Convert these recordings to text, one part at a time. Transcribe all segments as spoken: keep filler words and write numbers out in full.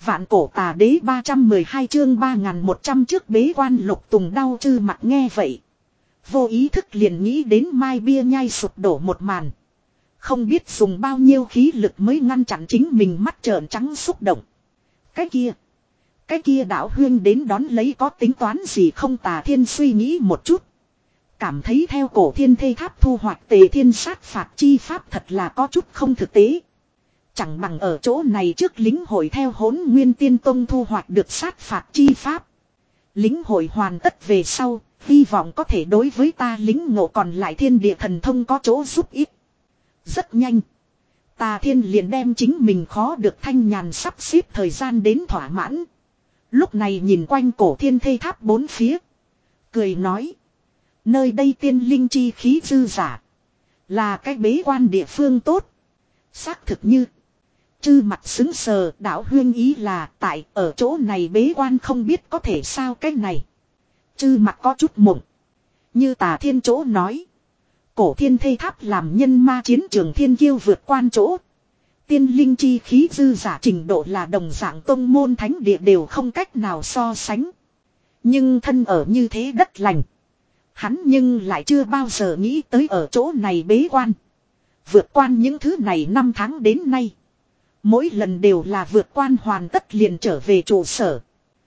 Vạn cổ tà đế ba trăm mười hai chương ba nghìn một trăm trước bế quan Lục Tùng đau chư mặt nghe vậy. Vô ý thức liền nghĩ đến mai bia nhai sụp đổ một màn. Không biết dùng bao nhiêu khí lực mới ngăn chặn chính mình mắt trợn trắng xúc động. Cái kia. Cái kia đạo huyên đến đón lấy có tính toán gì không? Tà Thiên suy nghĩ một chút. Cảm thấy theo cổ thiên thây tháp thu hoạch tề thiên sát phạt chi pháp thật là có chút không thực tế. Chẳng bằng ở chỗ này trước lính hội theo Hỗn Nguyên Tiên Tông thu hoạch được sát phạt chi pháp. Lính hội hoàn tất về sau, hy vọng có thể đối với ta lính ngộ còn lại thiên địa thần thông có chỗ giúp ích. Rất nhanh. Tà Thiên liền đem chính mình khó được thanh nhàn sắp xếp thời gian đến thỏa mãn. Lúc này nhìn quanh cổ thiên thây tháp bốn phía. Cười nói. Nơi đây tiên linh chi khí dư giả. Là cái bế quan địa phương tốt. Xác thực như. Chư mặt xứng sờ đạo huyên ý là tại ở chỗ này bế quan không biết có thể sao cái này. Chư mặt có chút mộng. Như Tà Thiên chỗ nói. Cổ thiên thây tháp làm nhân ma chiến trường thiên kiêu vượt quan chỗ. Tiên linh chi khí dư giả trình độ là đồng dạng tông môn thánh địa đều không cách nào so sánh. Nhưng thân ở như thế đất lành. Hắn nhưng lại chưa bao giờ nghĩ tới ở chỗ này bế quan. Vượt quan những thứ này năm tháng đến nay. Mỗi lần đều là vượt quan hoàn tất liền trở về trụ sở.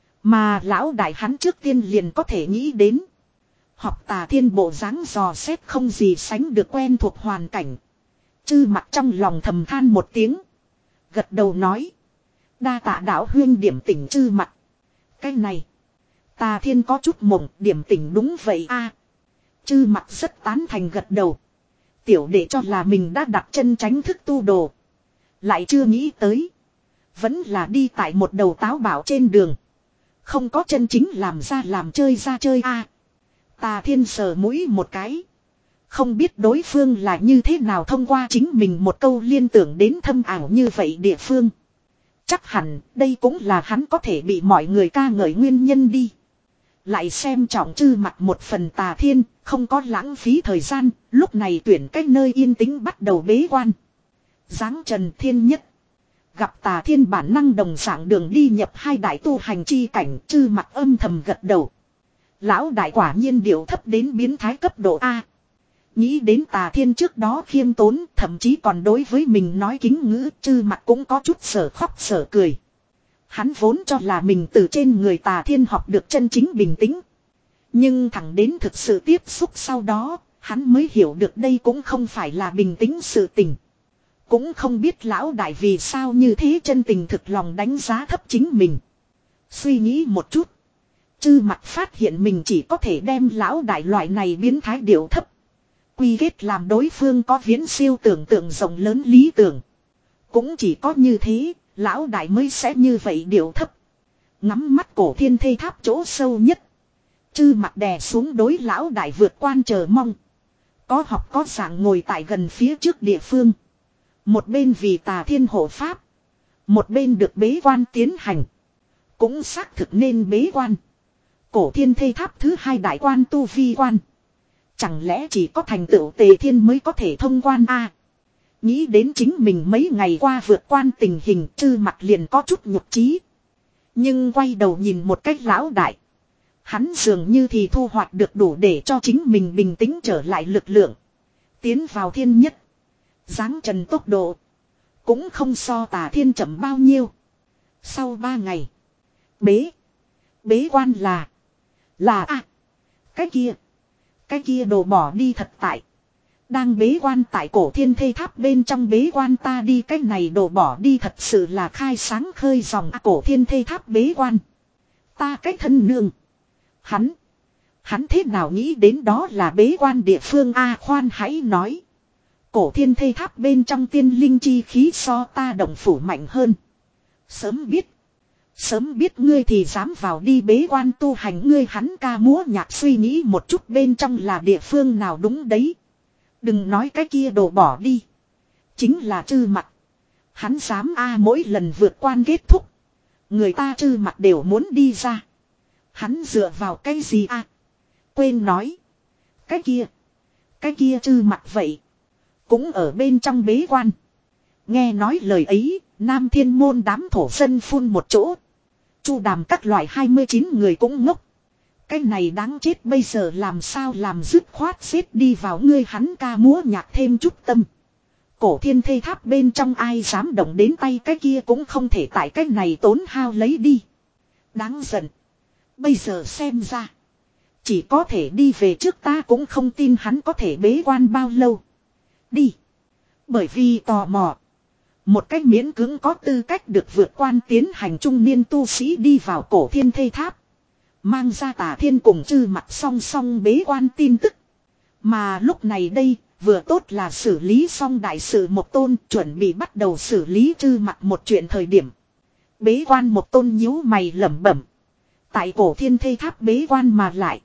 Mà lão đại hắn trước tiên liền có thể nghĩ đến. Học Tà Thiên bộ dáng dò xét không gì sánh được quen thuộc hoàn cảnh. Chư mặt trong lòng thầm than một tiếng. Gật đầu nói. Đa tạ đạo huyên điểm tỉnh chư mặt. Cái này. Tà Thiên có chút mộng điểm tỉnh đúng vậy a. Chư mặt rất tán thành gật đầu. Tiểu đệ cho là mình đã đặt chân tránh thức tu đồ. Lại chưa nghĩ tới. Vẫn là đi tại một đầu táo bảo trên đường. Không có chân chính làm ra làm chơi ra chơi a. Tà Thiên sờ mũi một cái. Không biết đối phương là như thế nào thông qua chính mình một câu liên tưởng đến thâm ảo như vậy địa phương. Chắc hẳn đây cũng là hắn có thể bị mọi người ca ngợi nguyên nhân đi. Lại xem trọng chư mặt một phần Tà Thiên, không có lãng phí thời gian, lúc này tuyển cách nơi yên tĩnh bắt đầu bế quan. Giáng trần thiên nhất. Gặp Tà Thiên bản năng đồng dạng đường đi nhập hai đại tu hành chi cảnh, chư mặt âm thầm gật đầu. Lão đại quả nhiên điệu thấp đến biến thái cấp độ A. Nghĩ đến Tà Thiên trước đó khiêm tốn, thậm chí còn đối với mình nói kính ngữ, chư mặt cũng có chút sở khóc sở cười. Hắn vốn cho là mình từ trên người Tà Thiên học được chân chính bình tĩnh. Nhưng thẳng đến thực sự tiếp xúc sau đó, hắn mới hiểu được đây cũng không phải là bình tĩnh sự tình. Cũng không biết lão đại vì sao như thế chân tình thực lòng đánh giá thấp chính mình. Suy nghĩ một chút. Chư mặt phát hiện mình chỉ có thể đem lão đại loại này biến thái điệu thấp. Quy kết làm đối phương có viễn siêu tưởng tượng rộng lớn lý tưởng. Cũng chỉ có như thế, lão đại mới sẽ như vậy điệu thấp. Ngắm mắt cổ thiên thây tháp chỗ sâu nhất. Chư mặt đè xuống đối lão đại vượt quan chờ mong. Có học có giảng ngồi tại gần phía trước địa phương. Một bên vì Tà Thiên hộ pháp. Một bên được bế quan tiến hành. Cũng xác thực nên bế quan. Cổ thiên thây tháp thứ hai đại quan tu vi quan. Chẳng lẽ chỉ có thành tựu Tề Thiên mới có thể thông quan a? Nghĩ đến chính mình mấy ngày qua vượt quan tình hình chư mặt liền có chút nhục trí. Nhưng quay đầu nhìn một cách lão đại. Hắn dường như thì thu hoạch được đủ để cho chính mình bình tĩnh trở lại lực lượng. Tiến vào thiên nhất. Giáng trần tốc độ. Cũng không so Tà Thiên chậm bao nhiêu. Sau ba ngày. Bế. Bế quan là. Là a à, cái kia. Cái kia đồ bỏ đi thật tại. Đang bế quan tại cổ thiên thây tháp bên trong bế quan ta đi cái này đồ bỏ đi thật sự là khai sáng khơi dòng à, cổ thiên thây tháp bế quan. Ta cái thân nương. Hắn. Hắn thế nào nghĩ đến đó là bế quan địa phương a à, khoan hãy nói. Cổ thiên thây tháp bên trong tiên linh chi khí so ta động phủ mạnh hơn. Sớm biết. Sớm biết ngươi thì dám vào đi bế quan tu hành ngươi hắn ca múa nhạc suy nghĩ một chút bên trong là địa phương nào đúng đấy. Đừng nói cái kia đồ bỏ đi. Chính là chư mặt. Hắn dám a mỗi lần vượt quan kết thúc. Người ta chư mặt đều muốn đi ra. Hắn dựa vào cái gì a? Quên nói. Cái kia. Cái kia chư mặt vậy. Cũng ở bên trong bế quan. Nghe nói lời ấy, Nam Thiên Môn đám thổ dân phun một chỗ. Chu Đàm các loại hai mươi chín người cũng ngốc. Cái này đáng chết, bây giờ làm sao làm dứt khoát xếp đi vào ngươi hắn ca múa nhạc thêm chút tâm. Cổ thiên thê tháp bên trong ai dám động đến tay cái kia cũng không thể tại cái này tốn hao lấy đi. Đáng giận. Bây giờ xem ra. Chỉ có thể đi về trước, ta cũng không tin hắn có thể bế quan bao lâu. Đi. Bởi vì tò mò. Một cách miễn cưỡng có tư cách được vượt quan tiến hành trung niên tu sĩ đi vào cổ thiên thê tháp. Mang ra Tà Thiên cùng Chư Mặt song song bế quan tin tức. Mà lúc này đây, vừa tốt là xử lý xong đại sự Một Tôn, chuẩn bị bắt đầu xử lý Chư Mặt một chuyện thời điểm. Bế quan Một Tôn nhíu mày lẩm bẩm. Tại cổ thiên thê tháp bế quan mà lại.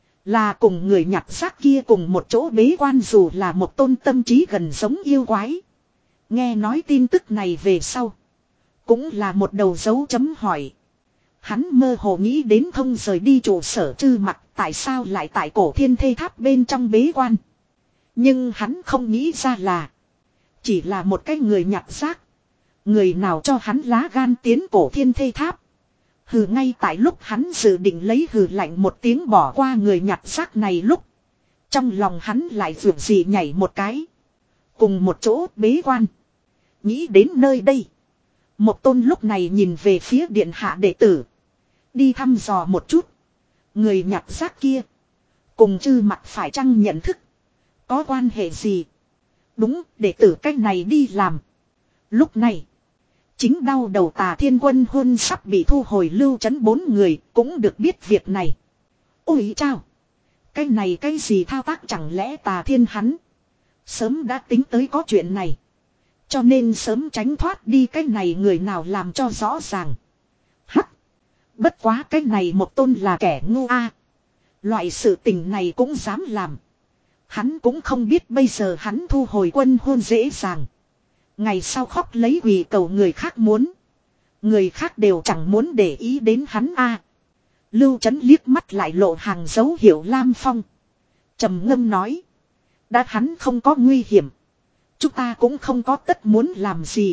Là cùng người nhặt xác kia cùng một chỗ bế quan, dù là Một Tôn tâm trí gần giống yêu quái. Nghe nói tin tức này về sau. Cũng là một đầu dấu chấm hỏi. Hắn mơ hồ nghĩ đến thông rời đi trụ sở Chư Mặt, tại sao lại tại cổ thiên thê tháp bên trong bế quan. Nhưng hắn không nghĩ ra là. Chỉ là một cái người nhặt xác. Người nào cho hắn lá gan tiến cổ thiên thê tháp. Hừ, ngay tại lúc hắn dự định lấy hừ lạnh một tiếng bỏ qua người nhặt xác này lúc. Trong lòng hắn lại vượt gì nhảy một cái. Cùng một chỗ bế quan. Nghĩ đến nơi đây. Một Tôn lúc này nhìn về phía điện hạ đệ tử. Đi thăm dò một chút. Người nhặt xác kia. Cùng Chư Mặt phải chăng nhận thức. Có quan hệ gì. Đúng, đệ tử cách này đi làm. Lúc này. Chính đau đầu Tà Thiên Quân Huân sắp bị thu hồi lưu trấn bốn người. Cũng được biết việc này. Ôi chao. Cái này cái gì thao tác, chẳng lẽ Tà Thiên hắn. Sớm đã tính tới có chuyện này. Cho nên sớm tránh thoát đi cái này, người nào làm cho rõ ràng. Hắc. Bất quá cái này Một Tôn là kẻ ngu a. Loại sự tình này cũng dám làm. Hắn cũng không biết bây giờ hắn thu hồi quân hôn dễ dàng. Ngày sau khóc lấy quỳ cầu người khác muốn. Người khác đều chẳng muốn để ý đến hắn a. Lưu Trấn liếc mắt lại lộ hàng dấu hiệu Lam Phong. Trầm ngâm nói. Đã hắn không có nguy hiểm. Chúng ta cũng không có tất muốn làm gì.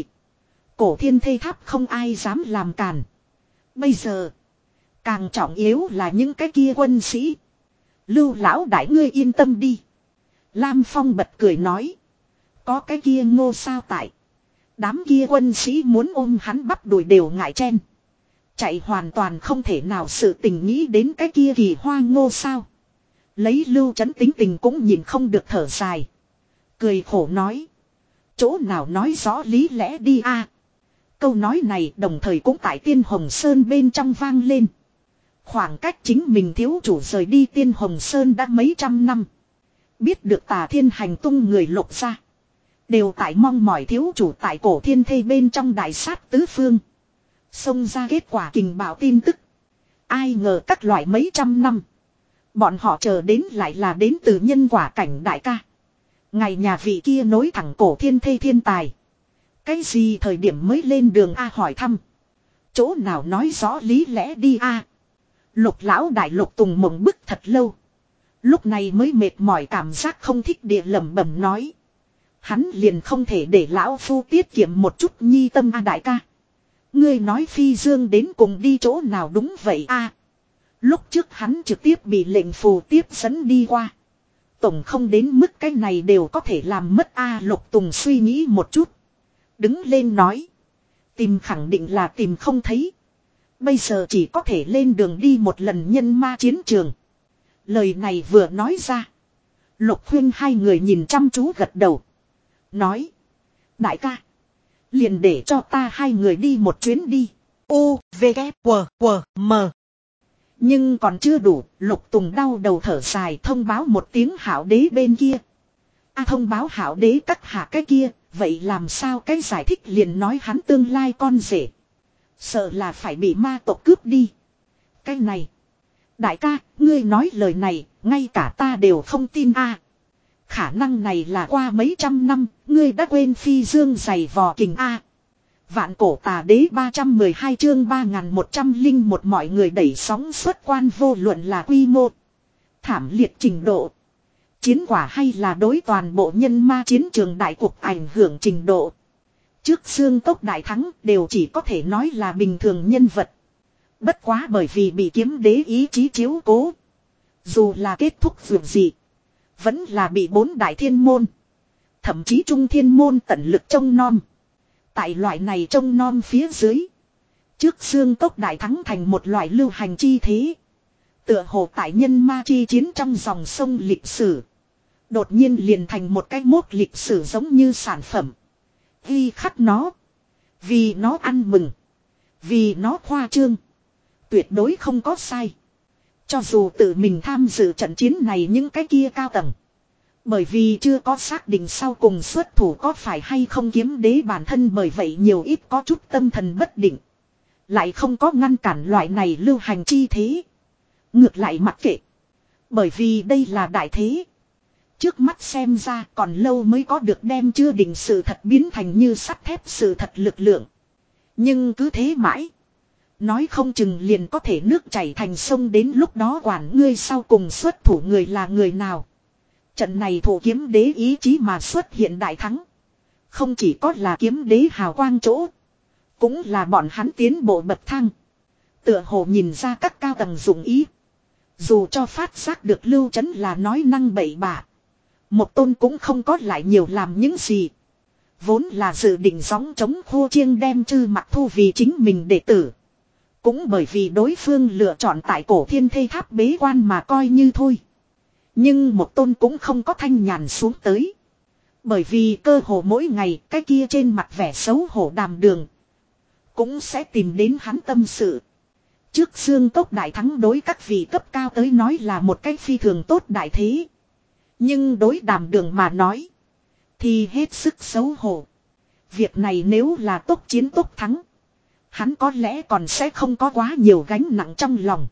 Cổ thiên thê tháp không ai dám làm cản. Bây giờ. Càng trọng yếu là những cái kia quân sĩ. Lưu lão đại ngươi yên tâm đi. Lam Phong bật cười nói. Có cái kia Ngô sao tại. Đám kia quân sĩ muốn ôm hắn bắp đùi đều ngại chen. Chạy hoàn toàn không thể nào, sự tình nghĩ đến cái kia Kỳ Hoa Ngô sao. Lấy Lưu Trấn tính tình cũng nhìn không được thở dài. Cười khổ nói. Chỗ nào nói rõ lý lẽ đi a. Câu nói này đồng thời cũng tại Tiên Hồng Sơn bên trong vang lên. Khoảng cách chính mình thiếu chủ rời đi Tiên Hồng Sơn đã mấy trăm năm. Biết được Tà Thiên hành tung người Lục gia. Đều tại mong mỏi thiếu chủ tại cổ thiên thê bên trong đại sát tứ phương. Xông ra kết quả kình bảo tin tức. Ai ngờ các loại mấy trăm năm. Bọn họ chờ đến lại là đến từ nhân quả cảnh đại ca. Ngày nhà vị kia nối thẳng cổ thiên thê thiên tài. Cái gì thời điểm mới lên đường A hỏi thăm. Chỗ nào nói rõ lý lẽ đi A. Lục lão đại Lục Tùng mộng bức thật lâu. Lúc này mới mệt mỏi, cảm giác không thích địa lẩm bẩm nói. Hắn liền không thể để lão phu tiết kiệm một chút nhi tâm A đại ca. Ngươi nói Phi Dương đến cùng đi chỗ nào đúng vậy A. Lúc trước hắn trực tiếp bị lệnh phù tiếp dẫn đi qua. Tổng không đến mức cái này đều có thể làm mất A. Lục Tùng suy nghĩ một chút. Đứng lên nói. Tìm khẳng định là tìm không thấy. Bây giờ chỉ có thể lên đường đi một lần nhân ma chiến trường. Lời này vừa nói ra. Lục Huyên hai người nhìn chăm chú gật đầu. Nói. Đại ca. Liền để cho ta hai người đi một chuyến đi. U, V, K, W, W, M. Nhưng còn chưa đủ, Lục Tùng đau đầu thở dài thông báo một tiếng Hảo Đế bên kia. A à, thông báo Hảo Đế các hạ cái kia, vậy làm sao cái giải thích liền nói hắn tương lai con rể. Sợ là phải bị ma tộc cướp đi. Cái này. Đại ca, ngươi nói lời này, ngay cả ta đều không tin a. À, khả năng này là qua mấy trăm năm, ngươi đã quên Phi Dương giày vò kình a. À, Vạn Cổ Tà Đế ba trăm mười hai chương ba nghìn một trăm lẻ một mọi người đẩy sóng xuất quan, vô luận là quy mô, thảm liệt trình độ, chiến quả hay là đối toàn bộ nhân ma chiến trường đại cuộc ảnh hưởng trình độ. Trước xương cốc đại thắng đều chỉ có thể nói là bình thường nhân vật. Bất quá bởi vì bị kiếm đế ý chí chiếu cố. Dù là kết thúc vượt gì. Vẫn là bị bốn đại thiên môn. Thậm chí trung thiên môn tận lực trông nom. Tại loại này trông nom phía dưới. Trước xương cốc đại thắng thành một loại lưu hành chi thế. Tựa hồ tại nhân ma chi chiến trong dòng sông lịch sử. Đột nhiên liền thành một cái mốt lịch sử giống như sản phẩm. Ghi khắc nó. Vì nó ăn mừng. Vì nó khoa trương. Tuyệt đối không có sai. Cho dù tự mình tham dự trận chiến này những cái kia cao tầng. Bởi vì chưa có xác định sau cùng xuất thủ có phải hay không kiếm đế bản thân, bởi vậy nhiều ít có chút tâm thần bất định. Lại không có ngăn cản loại này lưu hành chi thế. Ngược lại mặc kệ. Bởi vì đây là đại thế. Trước mắt xem ra còn lâu mới có được đem chưa định sự thật biến thành như sắt thép sự thật lực lượng. Nhưng cứ thế mãi. Nói không chừng liền có thể nước chảy thành sông, đến lúc đó quản ngươi sau cùng xuất thủ người là người nào. Trận này thủ kiếm đế ý chí mà xuất hiện đại thắng. Không chỉ có là kiếm đế hào quang chỗ. Cũng là bọn hắn tiến bộ bậc thang. Tựa hồ nhìn ra các cao tầng dụng ý. Dù cho phát giác được Lưu Chấn là nói năng bậy bạ. Một Tôn cũng không có lại nhiều làm những gì. Vốn là dự định gióng chống khô chiêng đem Chư Mặc thu vì chính mình đệ tử. Cũng bởi vì đối phương lựa chọn tại Cổ Thiên Thây Tháp bế quan mà coi như thôi. Nhưng Một Tôn cũng không có thanh nhàn xuống tới. Bởi vì cơ hồ mỗi ngày cái kia trên mặt vẻ xấu hổ Đàm Đường cũng sẽ tìm đến hắn tâm sự. Trước xương cốc đại thắng đối các vị cấp cao tới nói là một cách phi thường tốt đại thế. Nhưng đối Đàm Đường mà nói thì hết sức xấu hổ. Việc này nếu là tốc chiến tốc thắng, hắn có lẽ còn sẽ không có quá nhiều gánh nặng trong lòng.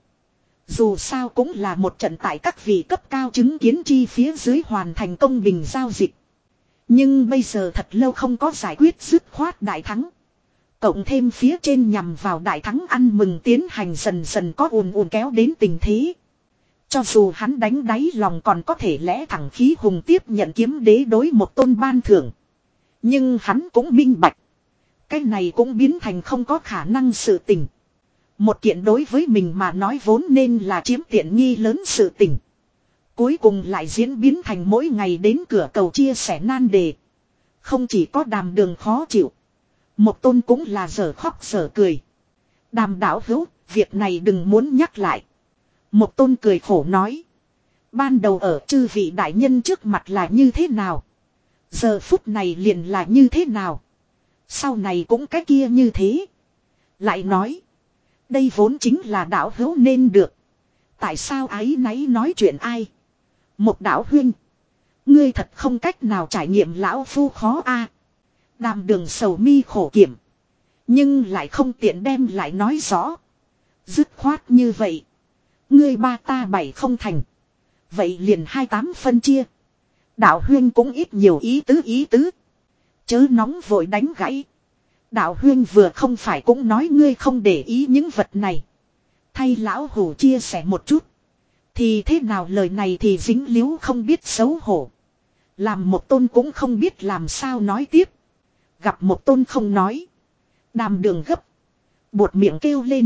Dù sao cũng là một trận tại các vị cấp cao chứng kiến chi phía dưới hoàn thành công bình giao dịch. Nhưng bây giờ thật lâu không có giải quyết dứt khoát đại thắng. Cộng thêm phía trên nhằm vào đại thắng ăn mừng tiến hành dần dần có ùn ùn kéo đến tình thế. Cho dù hắn đánh đáy lòng còn có thể lẽ thẳng khí hùng tiếp nhận kiếm đế đối Một Tôn ban thưởng. Nhưng hắn cũng minh bạch. Cái này cũng biến thành không có khả năng sự tình. Một kiện đối với mình mà nói vốn nên là chiếm tiện nghi lớn sự tình. Cuối cùng lại diễn biến thành mỗi ngày đến cửa cầu chia sẻ nan đề. Không chỉ có Đàm Đường khó chịu. Một Tôn cũng là giờ khóc giờ cười. Đàm đạo hữu, việc này đừng muốn nhắc lại. Một Tôn cười khổ nói. Ban đầu ở chư vị đại nhân trước mặt là như thế nào? Giờ phút này liền là như thế nào? Sau này cũng cái kia như thế. Lại nói. Đây vốn chính là đạo hữu nên được. Tại sao ái náy nói chuyện ai? Một đạo huynh. Ngươi thật không cách nào trải nghiệm lão phu khó a. Đàm Đường sầu mi khổ kiểm. Nhưng lại không tiện đem lại nói rõ. Dứt khoát như vậy. Ngươi ba ta bảy không thành. Vậy liền hai tám phân chia. Đạo huyên cũng ít nhiều ý tứ ý tứ. Chớ nóng vội đánh gãy. Đạo huyên vừa không phải cũng nói ngươi không để ý những vật này. Thay lão hủ chia sẻ một chút. Thì thế nào lời này thì dính líu không biết xấu hổ. Làm Một Tôn cũng không biết làm sao nói tiếp. Gặp Một Tôn không nói. Đàm Đường gấp. Buột miệng kêu lên.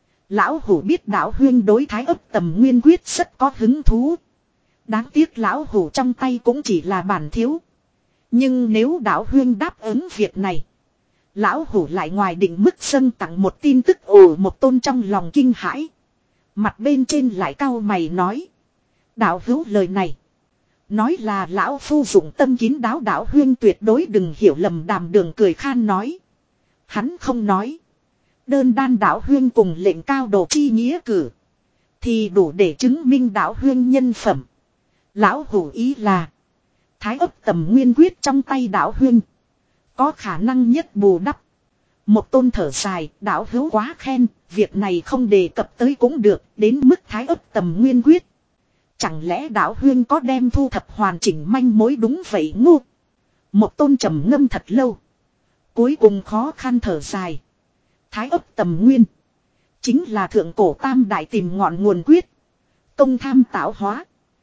Lão hủ biết đạo huyên đối Thái Ấp Tầm Nguyên Quyết rất có hứng thú. Đáng tiếc lão hủ trong tay cũng chỉ là bản thiếu. Nhưng nếu đạo huyên đáp ứng việc này. Lão hủ lại ngoài định mức dâng tặng một tin tức. Ồ, Một Tôn trong lòng kinh hãi. Mặt bên trên lại cau mày nói. Đạo hữu lời này. Nói là lão phu dụng tâm kín đáo, đạo huyên tuyệt đối đừng hiểu lầm. Đàm Đường cười khan nói. Hắn không nói. Đơn đan đạo huyên cùng lệnh cao độ chi nghĩa cử. Thì đủ để chứng minh đạo huyên nhân phẩm. Lão hủ ý là. Thái Ấp Tầm Nguyên Quyết trong tay đạo huyên. Có khả năng nhất bù đắp. Một Tôn thở dài, đạo hữu quá khen. Việc này không đề cập tới cũng được. Đến mức Thái Ấp Tầm Nguyên Quyết. Chẳng lẽ đạo huyên có đem thu thập hoàn chỉnh manh mối đúng vậy ngu. Một Tôn trầm ngâm thật lâu. Cuối cùng khó khăn thở dài. Thái Ấp Tầm Nguyên. Chính là thượng cổ tam đại tìm ngọn nguồn quyết. Công tham tạo hóa.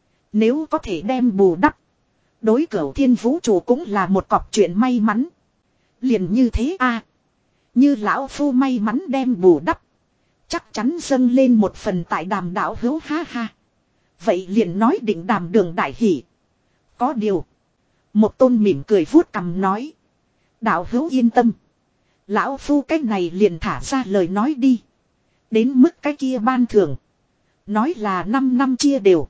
Nếu có thể đem bù đắp. Đối cửu thiên vũ trụ cũng là một cọc chuyện may mắn. Liền như thế a Như lão phu may mắn đem bù đắp. Chắc chắn dâng lên một phần tại đàm đạo hữu ha ha. Vậy liền nói định đàm đường đại hỷ. Có điều. Một tôn mỉm cười vuốt cằm nói. Đạo hữu yên tâm. Lão phu cách này liền thả ra lời nói đi. Đến mức cái kia ban thưởng. Nói là năm năm chia đều.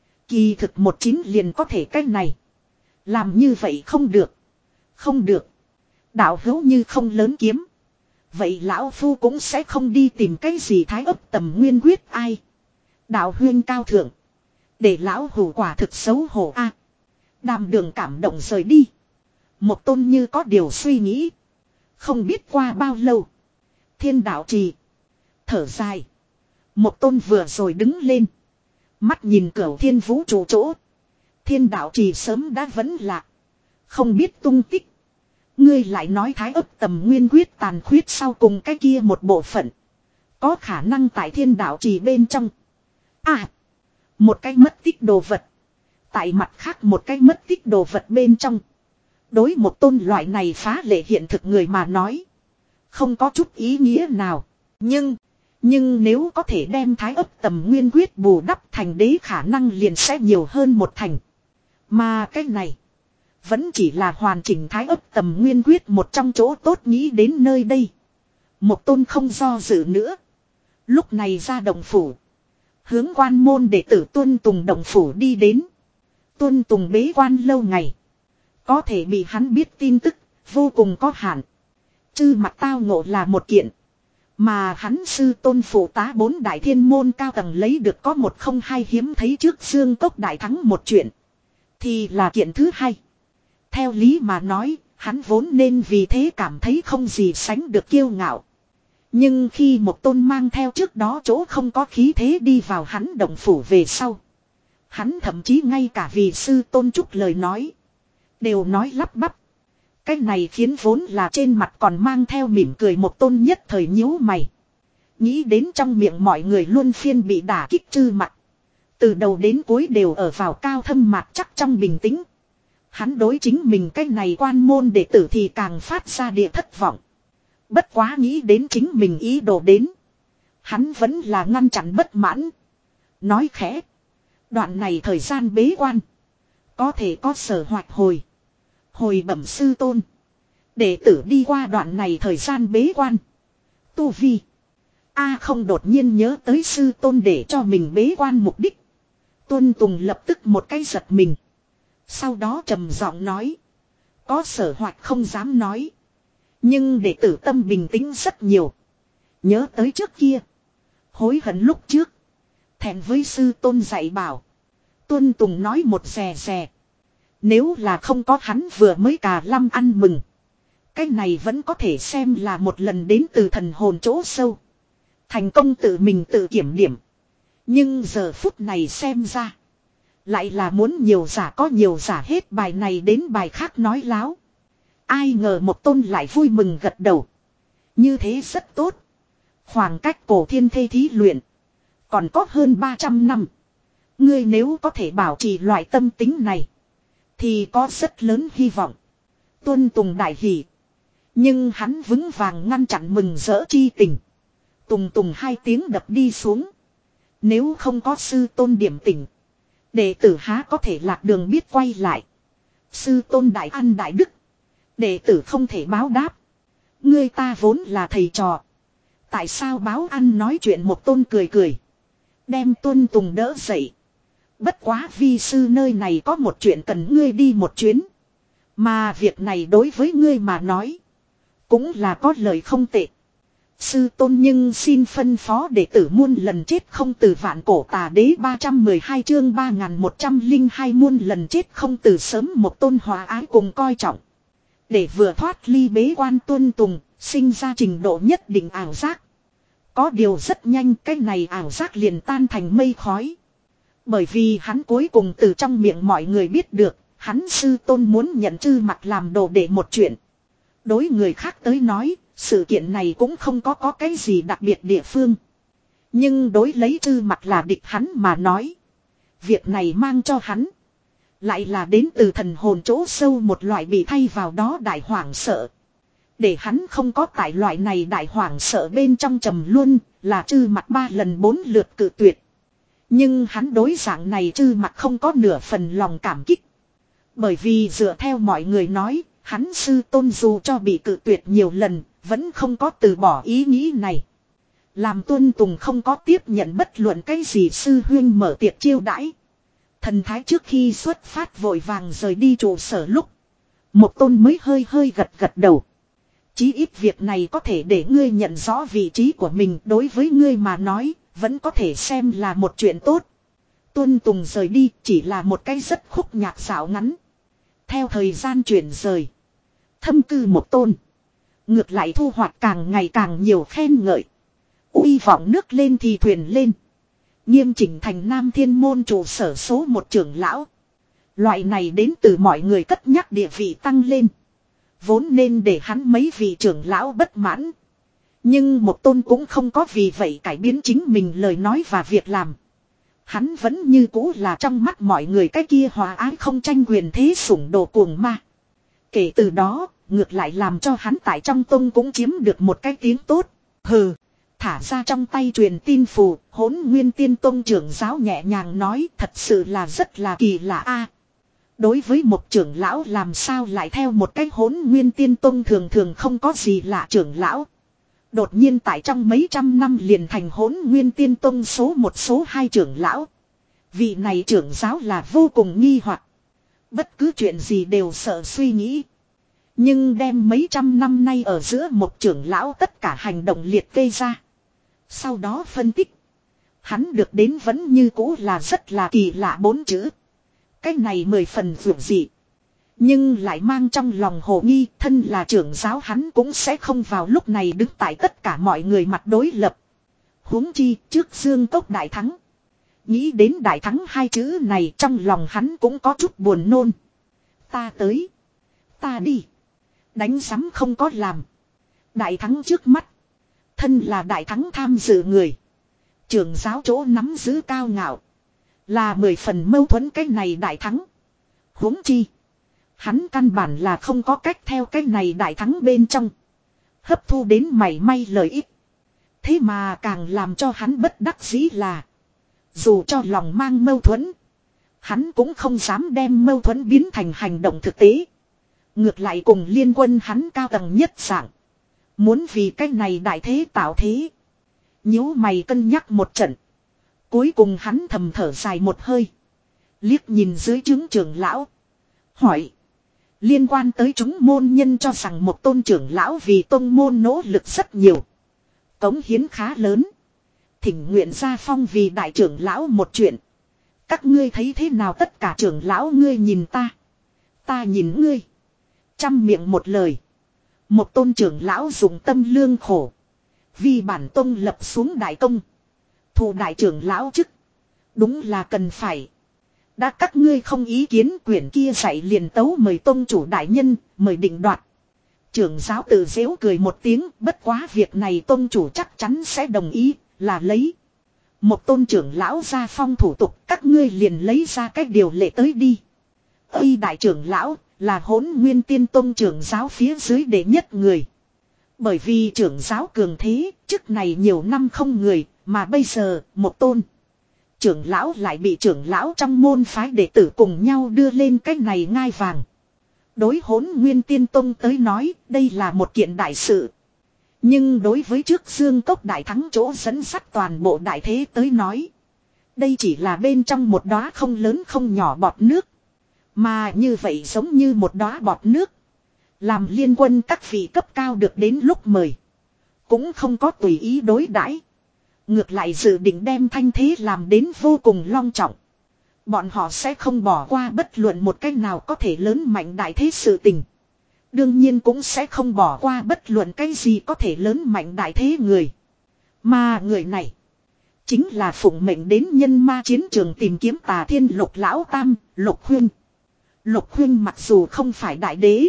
Kỳ thực một chín liền có thể cách này. Làm như vậy không được. Không được. Đạo hữu như không lớn kiếm. Vậy lão phu cũng sẽ không đi tìm cái gì thái ấp tầm nguyên quyết ai. Đạo huyên cao thượng. Để lão hủ quả thực xấu hổ a. Đàm đường cảm động rời đi. Một tôn như có điều suy nghĩ. Không biết qua bao lâu. Thiên đạo trì. Thở dài. Một tôn vừa rồi đứng lên. Mắt nhìn cửu thiên vũ trụ chỗ. Thiên đạo trì sớm đã vẫn lạ. Không biết tung tích. Ngươi lại nói thái ấp tầm nguyên quyết tàn khuyết sau cùng cái kia một bộ phận. Có khả năng tại thiên đạo trì bên trong. À. Một cái mất tích đồ vật. Tại mặt khác một cái mất tích đồ vật bên trong. Đối một tôn loại này phá lệ hiện thực người mà nói. Không có chút ý nghĩa nào. Nhưng. Nhưng nếu có thể đem thái ấp tầm nguyên quyết bù đắp thành đế khả năng liền sẽ nhiều hơn một thành. Mà cái này. Vẫn chỉ là hoàn chỉnh thái ấp tầm nguyên quyết một trong chỗ tốt nghĩ đến nơi đây. Một tôn không do dự nữa. Lúc này ra động phủ. Hướng quan môn đệ tử Tuân Tùng động phủ đi đến. Tuân Tùng bế quan lâu ngày. Có thể bị hắn biết tin tức, vô cùng có hạn. Chư mặt tao ngộ là một kiện. Mà hắn sư tôn phụ tá bốn đại thiên môn cao tầng lấy được có một không hai hiếm thấy trước Dương Cốc đại thắng một chuyện. Thì là kiện thứ hai. Theo lý mà nói, hắn vốn nên vì thế cảm thấy không gì sánh được kiêu ngạo. Nhưng khi một tôn mang theo trước đó chỗ không có khí thế đi vào hắn động phủ về sau. Hắn thậm chí ngay cả vì sư tôn chúc lời nói. Đều nói lắp bắp. Cái này khiến vốn là trên mặt còn mang theo mỉm cười một tôn nhất thời nhíu mày. Nghĩ đến trong miệng mọi người luôn phiên bị đả kích chư mặt. Từ đầu đến cuối đều ở vào cao thâm mặt chắc trong bình tĩnh. Hắn đối chính mình cái này quan môn đệ tử thì càng phát ra địa thất vọng. Bất quá nghĩ đến chính mình ý đồ đến. Hắn vẫn là ngăn chặn bất mãn. Nói khẽ. Đoạn này thời gian bế quan. Có thể có sở hoạt hồi. Hồi bẩm sư tôn. Đệ tử đi qua đoạn này thời gian bế quan. Tu vi. A không đột nhiên nhớ tới sư tôn để cho mình bế quan mục đích. Tuân Tùng lập tức một cái giật mình. Sau đó trầm giọng nói. Có sở hoạt không dám nói. Nhưng đệ tử tâm bình tĩnh rất nhiều. Nhớ tới trước kia. Hối hận lúc trước. Thẹn với sư tôn dạy bảo. Tuân Tùng nói một rè rè. Nếu là không có hắn vừa mới cà lâm ăn mừng. Cái này vẫn có thể xem là một lần đến từ thần hồn chỗ sâu. Thành công tự mình tự kiểm điểm. Nhưng giờ phút này xem ra. Lại là muốn nhiều giả có nhiều giả hết bài này đến bài khác nói láo. Ai ngờ một tôn lại vui mừng gật đầu. Như thế rất tốt. Khoảng cách cổ thiên thê thí luyện. Còn có hơn ba trăm năm. Ngươi nếu có thể bảo trì loại tâm tính này. Thì có rất lớn hy vọng. Tuân Tùng đại hỷ. Nhưng hắn vững vàng ngăn chặn mừng rỡ chi tình. Tùng tùng hai tiếng đập đi xuống. Nếu không có sư tôn điểm tỉnh. Đệ tử há có thể lạc đường biết quay lại. Sư tôn đại ăn đại đức. Đệ tử không thể báo đáp. Ngươi ta vốn là thầy trò. Tại sao báo ăn nói chuyện một tôn cười cười. Đem Tuân Tùng đỡ dậy. Bất quá vi sư nơi này có một chuyện cần ngươi đi một chuyến. Mà việc này đối với ngươi mà nói. Cũng là có lời không tệ. Sư tôn nhưng xin phân phó đệ tử muôn lần chết không từ vạn cổ tà đế ba trăm mười hai chương ba nghìn một trăm lẻ hai muôn lần chết không từ sớm một tôn hòa ái cùng coi trọng. Để vừa thoát ly bế quan Tuân Tùng, sinh ra trình độ nhất định ảo giác. Có điều rất nhanh cái này ảo giác liền tan thành mây khói. Bởi vì hắn cuối cùng từ trong miệng mọi người biết được, hắn sư tôn muốn nhận chư mặt làm đồ để một chuyện. Đối người khác tới nói, sự kiện này cũng không có có cái gì đặc biệt địa phương. Nhưng đối lấy chư mặt là địch hắn mà nói. Việc này mang cho hắn. Lại là đến từ thần hồn chỗ sâu một loại bị thay vào đó đại hoảng sợ. Để hắn không có tại loại này đại hoảng sợ bên trong trầm luôn, là Trư Mặc ba lần bốn lượt cự tuyệt. Nhưng hắn đối dạng này Trư Mặc không có nửa phần lòng cảm kích. Bởi vì dựa theo mọi người nói, hắn sư tôn dù cho bị cự tuyệt nhiều lần, vẫn không có từ bỏ ý nghĩ này. Làm Tuân Tùng không có tiếp nhận bất luận cái gì sư huyên mở tiệc chiêu đãi. Thần thái trước khi xuất phát vội vàng rời đi trụ sở lúc. Một tôn mới hơi hơi gật gật đầu. Chí ít việc này có thể để ngươi nhận rõ vị trí của mình, đối với ngươi mà nói, vẫn có thể xem là một chuyện tốt. Tuân Tùng rời đi chỉ là một cái rất khúc nhạc xảo ngắn. Theo thời gian chuyển rời, thâm cư một tôn. Ngược lại thu hoạch càng ngày càng nhiều khen ngợi. Uy vọng nước lên thì thuyền lên. Nghiêm chỉnh thành Nam Thiên Môn trụ sở số một trưởng lão. Loại này đến từ mọi người cất nhắc địa vị tăng lên. Vốn nên để hắn mấy vị trưởng lão bất mãn. Nhưng một tôn cũng không có vì vậy cải biến chính mình lời nói và việc làm. Hắn vẫn như cũ là trong mắt mọi người cái kia hòa ái không tranh quyền thế sủng đồ cuồng ma. Kể từ đó, ngược lại làm cho hắn tại trong tôn cũng chiếm được một cái tiếng tốt. Hừ, thả ra trong tay truyền tin phù, Hỗn Nguyên Tiên Tông trưởng giáo nhẹ nhàng nói, thật sự là rất là kỳ lạ a. Đối với một trưởng lão làm sao lại theo một cái Hỗn Nguyên Tiên Tông thường thường không có gì lạ trưởng lão. Đột nhiên tại trong mấy trăm năm liền thành Hỗn Nguyên Tiên Tông số một số hai trưởng lão. Vị này trưởng giáo là vô cùng nghi hoặc. Bất cứ chuyện gì đều sợ suy nghĩ. Nhưng đem mấy trăm năm nay ở giữa một trưởng lão tất cả hành động liệt kê ra. Sau đó phân tích. Hắn được đến vẫn như cũ là rất là kỳ lạ bốn chữ. Cái này mười phần vượt dị. Nhưng lại mang trong lòng hồ nghi, thân là trưởng giáo hắn cũng sẽ không vào lúc này đứng tại tất cả mọi người mặt đối lập. Huống chi trước Dương Cốc đại thắng. Nghĩ đến đại thắng hai chữ này trong lòng hắn cũng có chút buồn nôn. Ta tới. Ta đi. Đánh sắm không có làm. Đại thắng trước mắt. Thân là đại thắng tham dự người. Trưởng giáo chỗ nắm giữ cao ngạo. Là mười phần mâu thuẫn cái này đại thắng. Huống chi. Hắn căn bản là không có cách theo cái này đại thắng bên trong. Hấp thu đến mảy may lợi ích. Thế mà càng làm cho hắn bất đắc dĩ là. Dù cho lòng mang mâu thuẫn. Hắn cũng không dám đem mâu thuẫn biến thành hành động thực tế. Ngược lại cùng liên quân hắn cao tầng nhất dạng. Muốn vì cái này đại thế tạo thế. Nhíu mày cân nhắc một trận. Cuối cùng hắn thầm thở dài một hơi. Liếc nhìn dưới trướng trưởng lão. Hỏi. Liên quan tới chúng môn nhân cho rằng một tôn trưởng lão vì tôn môn nỗ lực rất nhiều. Cống hiến khá lớn. Thỉnh nguyện gia phong vì đại trưởng lão một chuyện. Các ngươi thấy thế nào tất cả trưởng lão ngươi nhìn ta. Ta nhìn ngươi. Trăm miệng một lời. Một tôn trưởng lão dùng tâm lương khổ. Vì bản tôn lập xuống đại công. Thù đại trưởng lão chức. Đúng là cần phải. Đã các ngươi không ý kiến quyển kia dạy liền tấu mời tôn chủ đại nhân, mời định đoạt. Trưởng giáo tự dễu cười một tiếng, bất quá việc này tôn chủ chắc chắn sẽ đồng ý, là lấy. Một tôn trưởng lão ra phong thủ tục, các ngươi liền lấy ra cách điều lệ tới đi. Ây đại trưởng lão, là Hỗn Nguyên Tiên Tông trưởng giáo phía dưới đệ nhất người. Bởi vì trưởng giáo cường thế, chức này nhiều năm không người, mà bây giờ, một tôn. Trưởng lão lại bị trưởng lão trong môn phái đệ tử cùng nhau đưa lên cái này ngai vàng. Đối Hỗn Nguyên Tiên Tông tới nói, đây là một kiện đại sự. Nhưng đối với trước Dương Cốc đại thắng chỗ dẫn sắt toàn bộ đại thế tới nói. Đây chỉ là bên trong một đóa không lớn không nhỏ bọt nước. Mà như vậy giống như một đóa bọt nước. Làm liên quân các vị cấp cao được đến lúc mời. Cũng không có tùy ý đối đãi. Ngược lại dự định đem thanh thế làm đến vô cùng long trọng. Bọn họ sẽ không bỏ qua bất luận một cách nào có thể lớn mạnh đại thế sự tình. Đương nhiên cũng sẽ không bỏ qua bất luận cái gì có thể lớn mạnh đại thế người. Mà người này. Chính là phụng mệnh đến nhân ma chiến trường tìm kiếm Tà Thiên Lục Lão Tam, Lục Huyên. Lục Huyên mặc dù không phải đại đế.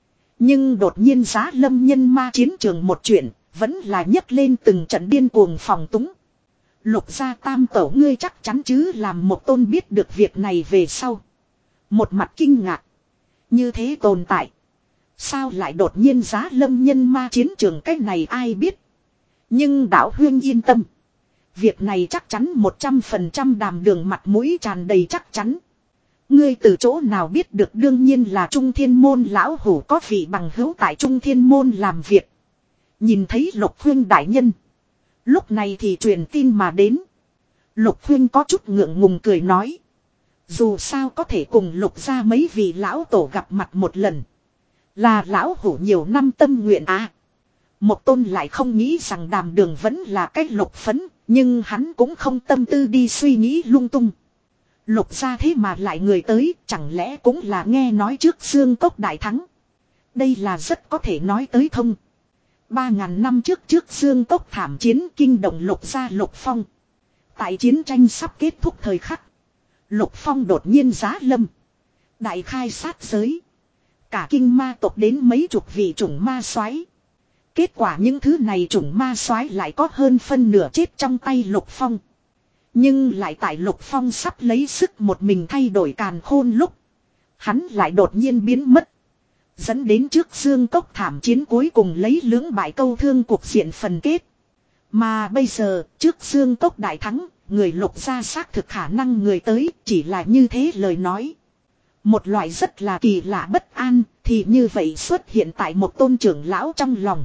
Nhưng đột nhiên giá lâm nhân ma chiến trường một chuyện. Vẫn là nhấc lên từng trận điên cuồng phòng túng. Lục gia tam tổ ngươi chắc chắn chứ làm một tôn biết được việc này về sau. Một mặt kinh ngạc. Như thế tồn tại. Sao lại đột nhiên giá lâm nhân ma chiến trường cái này ai biết. Nhưng đạo huyên yên tâm. Việc này chắc chắn một trăm phần trăm Đàm Đường mặt mũi tràn đầy chắc chắn. Ngươi từ chỗ nào biết được, đương nhiên là Trung Thiên Môn lão hủ có vị bằng hữu tại Trung Thiên Môn làm việc. Nhìn thấy Lục huyên đại nhân. Lúc này thì truyền tin mà đến. Lục huyên có chút ngượng ngùng cười nói. Dù sao có thể cùng Lục ra mấy vị lão tổ gặp mặt một lần. Là lão hủ nhiều năm tâm nguyện à. Một Tôn lại không nghĩ rằng Đàm Đường vẫn là cái Lục phấn. Nhưng hắn cũng không tâm tư đi suy nghĩ lung tung. Lục ra thế mà lại người tới, chẳng lẽ cũng là nghe nói trước Dương Cốc đại thắng. Đây là rất có thể nói tới thông. Ba ngàn năm trước trước Dương Cốc thảm chiến kinh động Lục ra Lục Phong. Tại chiến tranh sắp kết thúc thời khắc. Lục Phong đột nhiên giá lâm. Đại khai sát giới. Cả kinh ma tộc đến mấy chục vị chủng ma soái. Kết quả những thứ này chủng ma soái lại có hơn phân nửa chết trong tay Lục Phong. Nhưng lại tại Lục Phong sắp lấy sức một mình thay đổi càn khôn lúc. Hắn lại đột nhiên biến mất. Dẫn đến trước Dương Cốc thảm chiến cuối cùng lấy lưỡng bại câu thương cuộc diện phần kết. Mà bây giờ trước Dương Cốc đại thắng, người Lục ra xác thực khả năng người tới chỉ là như thế lời nói. Một loại rất là kỳ lạ bất an thì như vậy xuất hiện tại một Tôn trưởng lão trong lòng.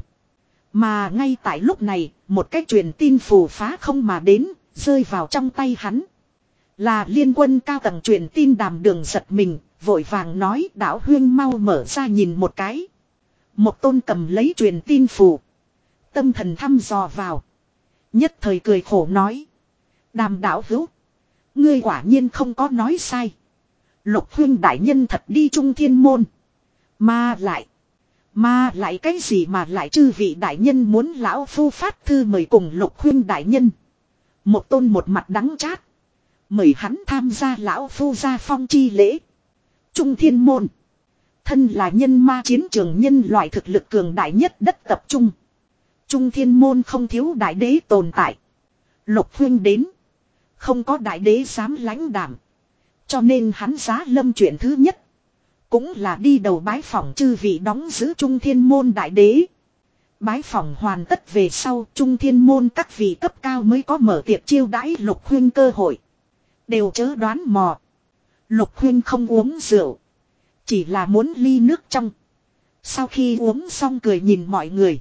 Mà ngay tại lúc này, một cái truyền tin phù phá không mà đến, rơi vào trong tay hắn. Là liên quân cao tầng truyền tin. Đàm Đường giật mình, vội vàng nói Đạo huyên mau mở ra nhìn một cái. Một Tôn cầm lấy truyền tin phù. Tâm thần thăm dò vào. Nhất thời cười khổ nói. Đàm đạo hữu. Ngươi quả nhiên không có nói sai. Lục huyên đại nhân thật đi Trung Thiên Môn. Mà lại. Mà lại cái gì mà lại chư vị đại nhân muốn lão phu phát thư mời cùng Lục huyên đại nhân. Một Tôn một mặt đắng chát. Mời hắn tham gia lão phu gia phong chi lễ. Trung Thiên Môn. Thân là nhân ma chiến trường nhân loại thực lực cường đại nhất đất tập trung. Trung Thiên Môn không thiếu đại đế tồn tại. Lục huyên đến. Không có đại đế dám lãnh đảm. Cho nên hắn giá lâm chuyện thứ nhất. Cũng là đi đầu bái phỏng chư vị đóng giữ Trung Thiên Môn đại đế. Bái phỏng hoàn tất về sau Trung Thiên Môn các vị cấp cao mới có mở tiệc chiêu đãi Lục huyên cơ hội. Đều chớ đoán mò. Lục huyên không uống rượu. Chỉ là muốn ly nước trong. Sau khi uống xong cười nhìn mọi người.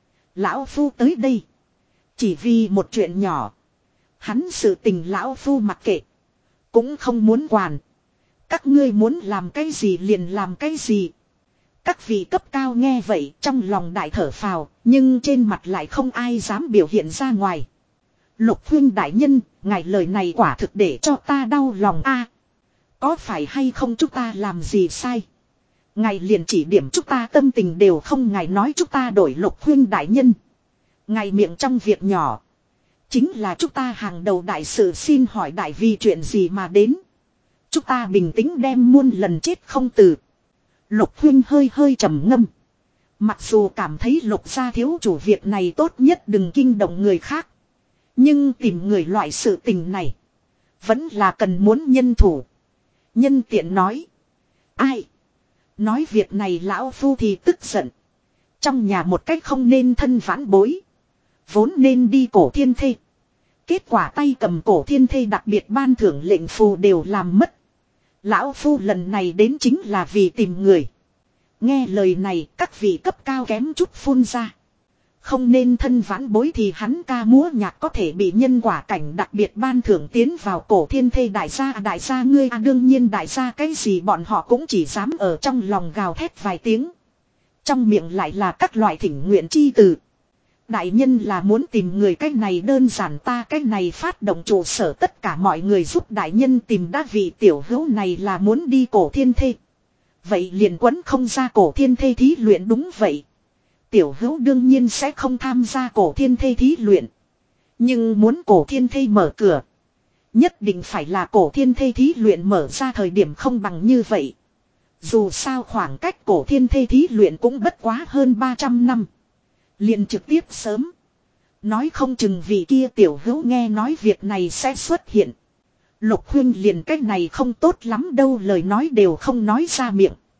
Lão phu tới đây. Chỉ vì một chuyện nhỏ. Hắn sự tình lão phu mặc kệ. Cũng không muốn quản. Các ngươi muốn làm cái gì liền làm cái gì. Các vị cấp cao nghe vậy trong lòng đại thở phào. Nhưng trên mặt lại không ai dám biểu hiện ra ngoài. Lục huyên đại nhân, ngài lời này quả thực để cho ta đau lòng a. Có phải hay không chúng ta làm gì sai? Ngài liền chỉ điểm chúng ta tâm tình đều không, ngài nói chúng ta đổi Lục huyên đại nhân. Ngài miệng trong việc nhỏ. Chính là chúng ta hàng đầu đại sự, xin hỏi đại vì chuyện gì mà đến. Chúng ta bình tĩnh đem muôn lần chết không từ. Lục huyên hơi hơi trầm ngâm. Mặc dù cảm thấy Lục gia thiếu chủ việc này tốt nhất đừng kinh động người khác. Nhưng tìm người loại sự tình này. Vẫn là cần muốn nhân thủ. Nhân tiện nói. Ai? Nói việc này lão phu thì tức giận. Trong nhà một cách không nên thân vãn bối. Vốn nên đi cổ thiên thê. Kết quả tay cầm cổ thiên thê đặc biệt ban thưởng lệnh phù đều làm mất. Lão phu lần này đến chính là vì tìm người. Nghe lời này các vị cấp cao kém chút phun ra. Không nên thân vãn bối thì hắn ca múa nhạc có thể bị nhân quả cảnh đặc biệt ban thưởng tiến vào cổ thiên thê. Đại gia đại gia ngươi à, đương nhiên đại gia cái gì bọn họ cũng chỉ dám ở trong lòng gào thét vài tiếng. Trong miệng lại là các loại thỉnh nguyện chi từ. Đại nhân là muốn tìm người, cách này đơn giản, ta cách này phát động trụ sở tất cả mọi người giúp đại nhân tìm đa vị tiểu hữu này là muốn đi cổ thiên thê. Vậy liền quấn không ra cổ thiên thê thí luyện, đúng vậy. Tiểu hữu đương nhiên sẽ không tham gia cổ thiên thê thí luyện. Nhưng muốn cổ thiên thê mở cửa. Nhất định phải là cổ thiên thê thí luyện mở ra thời điểm không bằng như vậy. Dù sao khoảng cách cổ thiên thê thí luyện cũng bất quá hơn ba trăm năm. Liền trực tiếp sớm. Nói không chừng vị kia tiểu hữu nghe nói việc này sẽ xuất hiện. Lục huyên liền cách này không tốt lắm đâu, lời nói đều không nói ra miệng.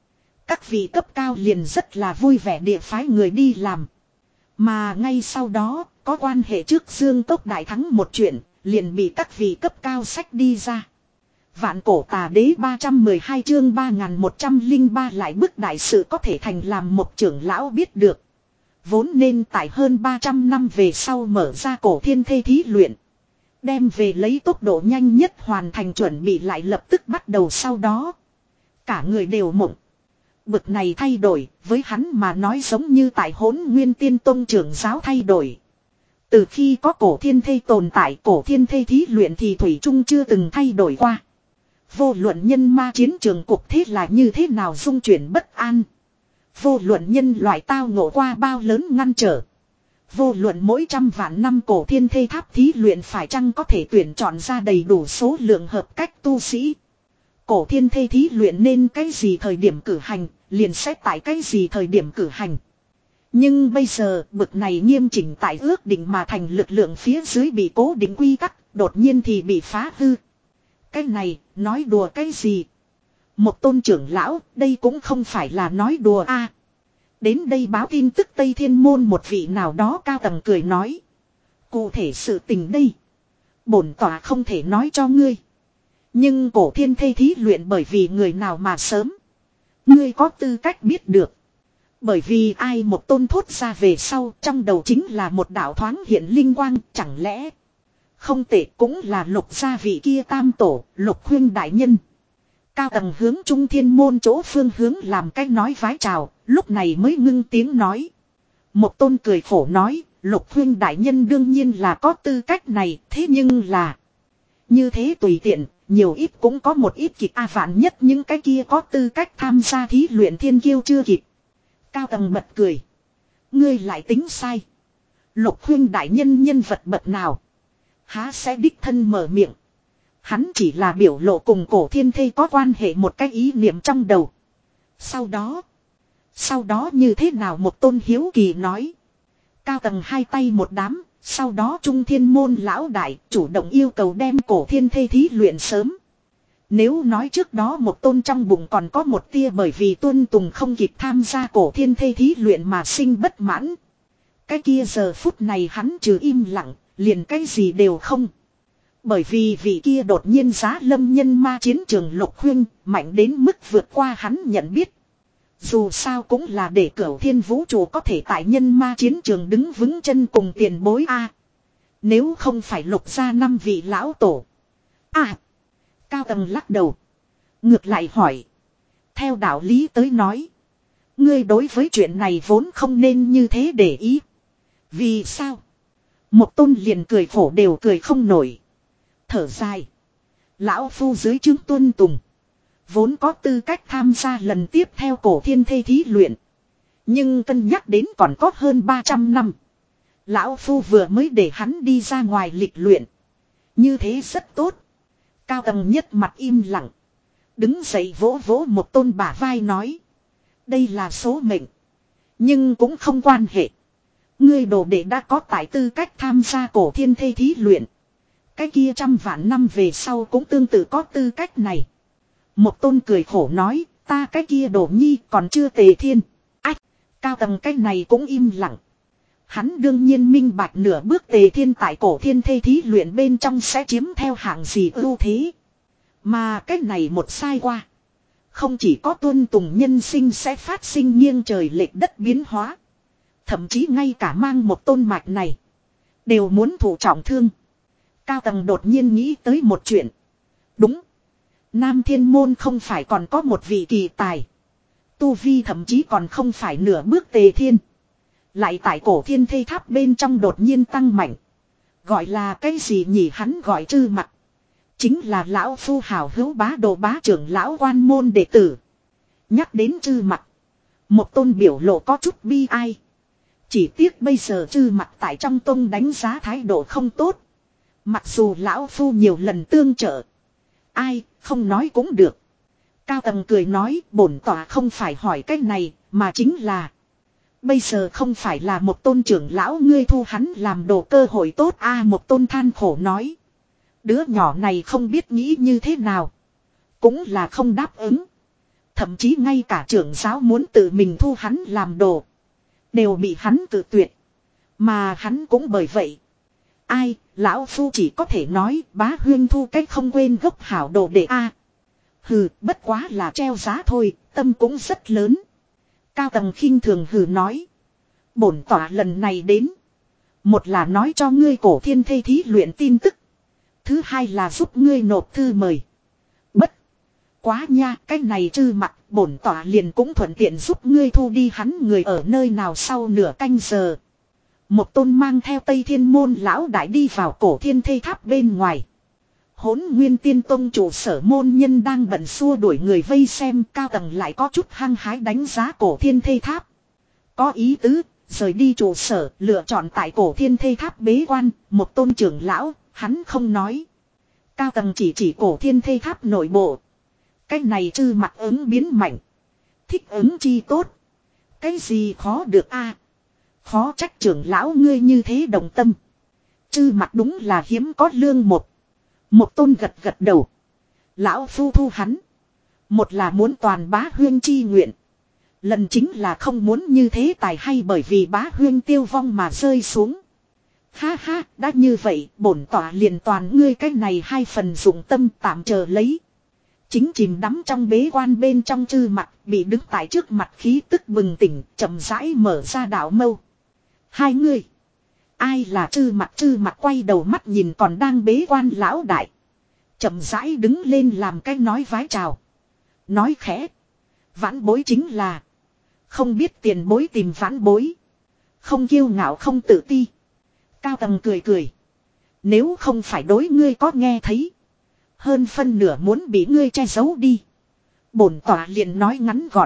Các vị cấp cao liền rất là vui vẻ địa phái người đi làm. Mà ngay sau đó, có quan hệ trước Dương Cốc đại thắng một chuyện, liền bị các vị cấp cao sách đi ra. Vạn cổ tà đế ba trăm mười hai chương ba nghìn một trăm lẻ ba lại bức đại sự có thể thành làm một trưởng lão biết được. Vốn nên tại hơn ba trăm năm về sau mở ra cổ thiên thê thí luyện. Đem về lấy tốc độ nhanh nhất hoàn thành chuẩn bị lại lập tức bắt đầu sau đó. Cả người đều mộng. Bực này thay đổi với hắn mà nói giống như tại Hỗn Nguyên Tiên Tông trưởng giáo thay đổi. Từ khi có cổ thiên thê tồn tại cổ thiên thê thí luyện thì Thủy Trung chưa từng thay đổi qua. Vô luận nhân ma chiến trường cục thế là như thế nào dung chuyển bất an. Vô luận nhân loại tao ngộ qua bao lớn ngăn trở. Vô luận mỗi trăm vạn năm cổ thiên thê tháp thí luyện phải chăng có thể tuyển chọn ra đầy đủ số lượng hợp cách tu sĩ. Cổ thiên thê thí luyện nên cái gì thời điểm cử hành, liền xét tại cái gì thời điểm cử hành. Nhưng bây giờ bực này nghiêm chỉnh tại ước định mà thành lực lượng phía dưới bị cố định quy tắc, đột nhiên thì bị phá hư. Cái này, nói đùa cái gì? Một tôn trưởng lão, đây cũng không phải là nói đùa a. Đến đây báo tin tức Tây Thiên Môn một vị nào đó cao tầng cười nói. Cụ thể sự tình đây. Bổn tòa không thể nói cho ngươi. Nhưng cổ thiên thê thí luyện bởi vì người nào mà sớm. Ngươi có tư cách biết được. Bởi vì ai một tôn thốt ra về sau trong đầu chính là một đạo thoáng hiện linh quang chẳng lẽ. Không tệ cũng là lục gia vị kia tam tổ, lục khuyên đại nhân. Cao tầng hướng trung thiên môn chỗ phương hướng làm cách nói vái chào, lúc này mới ngưng tiếng nói. Một tôn cười khổ nói, lục khuyên đại nhân đương nhiên là có tư cách này, thế nhưng là. Như thế tùy tiện, nhiều ít cũng có một ít kịch a vạn nhất những cái kia có tư cách tham gia thí luyện thiên kiêu chưa kịp. Cao tầng bật cười. Ngươi lại tính sai. Lục khuyên đại nhân nhân vật bậc nào. Há sẽ đích thân mở miệng. Hắn chỉ là biểu lộ cùng cổ thiên thê có quan hệ một cái ý niệm trong đầu. Sau đó. Sau đó như thế nào một tôn hiếu kỳ nói. Cao tầng hai tay một đám. Sau đó trung thiên môn lão đại chủ động yêu cầu đem cổ thiên thê thí luyện sớm. Nếu nói trước đó một tôn trong bụng còn có một tia bởi vì tuân tùng không kịp tham gia cổ thiên thê thí luyện mà sinh bất mãn. Cái kia giờ phút này hắn trừ im lặng, liền cái gì đều không. Bởi vì vị kia đột nhiên giá lâm nhân ma chiến trường lục khuyên, mạnh đến mức vượt qua hắn nhận biết. Dù sao cũng là để cửu thiên vũ trụ có thể tại nhân ma chiến trường đứng vững chân cùng tiền bối a. Nếu không phải lục ra năm vị lão tổ. À. Cao tầng lắc đầu. Ngược lại hỏi. Theo đạo lý tới nói. Ngươi đối với chuyện này vốn không nên như thế để ý. Vì sao? Một tôn liền cười khổ đều cười không nổi. Thở dài. Lão phu dưới chứng tuân tùng. Vốn có tư cách tham gia lần tiếp theo cổ thiên thê thí luyện. Nhưng cân nhắc đến còn có hơn ba trăm năm. Lão phu vừa mới để hắn đi ra ngoài lịch luyện. Như thế rất tốt. Cao tầng nhất mặt im lặng. Đứng dậy vỗ vỗ một tôn bả vai nói. Đây là số mệnh. Nhưng cũng không quan hệ. Ngươi đồ đệ đã có tại tư cách tham gia cổ thiên thê thí luyện. Cái kia trăm vạn năm về sau cũng tương tự có tư cách này. Một tôn cười khổ nói, ta cái kia đổ nhi còn chưa tề thiên. Ách, cao tầng cái này cũng im lặng. Hắn đương nhiên minh bạch nửa bước tề thiên tại cổ thiên thê thí luyện bên trong sẽ chiếm theo hạng gì ưu thế. Mà cái này một sai qua. Không chỉ có tuân tùng nhân sinh sẽ phát sinh nghiêng trời lệch đất biến hóa. Thậm chí ngay cả mang một tôn mạch này. Đều muốn thụ trọng thương. Cao tầng đột nhiên nghĩ tới một chuyện. Đúng. Nam Thiên Môn không phải còn có một vị kỳ tài. Tu Vi thậm chí còn không phải nửa bước tề thiên. Lại tại cổ thiên thê tháp bên trong đột nhiên tăng mạnh. Gọi là cái gì nhỉ hắn gọi trư mặt. Chính là lão phu hào hữu bá đồ bá trưởng lão quan môn đệ tử. Nhắc đến trư mặt. Một tôn biểu lộ có chút bi ai. Chỉ tiếc bây giờ trư mặt tại trong tông đánh giá thái độ không tốt. Mặc dù lão phu nhiều lần tương trợ. Ai, không nói cũng được. Cao tầng cười nói bổn tỏa không phải hỏi cái này, mà chính là. Bây giờ không phải là một tôn trưởng lão ngươi thu hắn làm đồ cơ hội tốt a à, một tôn than khổ nói. Đứa nhỏ này không biết nghĩ như thế nào. Cũng là không đáp ứng. Thậm chí ngay cả trưởng giáo muốn tự mình thu hắn làm đồ. Đều bị hắn tự tuyệt. Mà hắn cũng bởi vậy. Ai, lão phu chỉ có thể nói Bá Huyên thu cách không quên gốc hảo đồ đệ a. Hừ, bất quá là treo giá thôi, tâm cũng rất lớn. Cao Tầng khinh thường hừ nói. Bổn tỏa lần này đến. Một là nói cho ngươi cổ thiên thây thí luyện tin tức. Thứ hai là giúp ngươi nộp thư mời. Bất quá nha, cái này chư mặt bổn tỏa liền cũng thuận tiện giúp ngươi thu đi hắn người ở nơi nào sau nửa canh giờ. Một tôn mang theo Tây Thiên môn lão đại đi vào cổ thiên thây tháp bên ngoài. Hỗn Nguyên Tiên Tông chủ sở môn nhân đang bận xua đuổi người vây xem, Cao Tầng lại có chút hăng hái đánh giá cổ thiên thây tháp. Có ý tứ, rời đi trụ sở, lựa chọn tại cổ thiên thây tháp bế quan, một tôn trưởng lão, hắn không nói. Cao Tầng chỉ chỉ cổ thiên thây tháp nội bộ. Cái này chư mặt ứng biến mạnh. Thích ứng chi tốt. Cái gì khó được a? Khó trách trưởng lão ngươi như thế đồng tâm. Chư mặt đúng là hiếm có lương một. Một tôn gật gật đầu. Lão phu thu hắn. Một là muốn toàn Bá Huyên chi nguyện. Lần chính là không muốn như thế tài hay bởi vì Bá Huyên tiêu vong mà rơi xuống. Ha ha, đã như vậy, bổn tỏa liền toàn ngươi cái này hai phần dụng tâm tạm chờ lấy. Chính chìm đắm trong bế quan bên trong chư mặt, bị đứng tại trước mặt khí tức bừng tỉnh, chậm rãi mở ra đạo mâu. Hai người. Ai là chư mặt chư mặt quay đầu mắt nhìn còn đang bế quan lão đại. Chậm rãi đứng lên làm cái nói vái chào. Nói khẽ. Vãn bối chính là. Không biết tiền bối tìm vãn bối. Không kiêu ngạo không tự ti. Cao Tầng cười cười. Nếu không phải đối ngươi có nghe thấy. Hơn phân nửa muốn bị ngươi che giấu đi. Bổn tỏa liền nói ngắn gọn.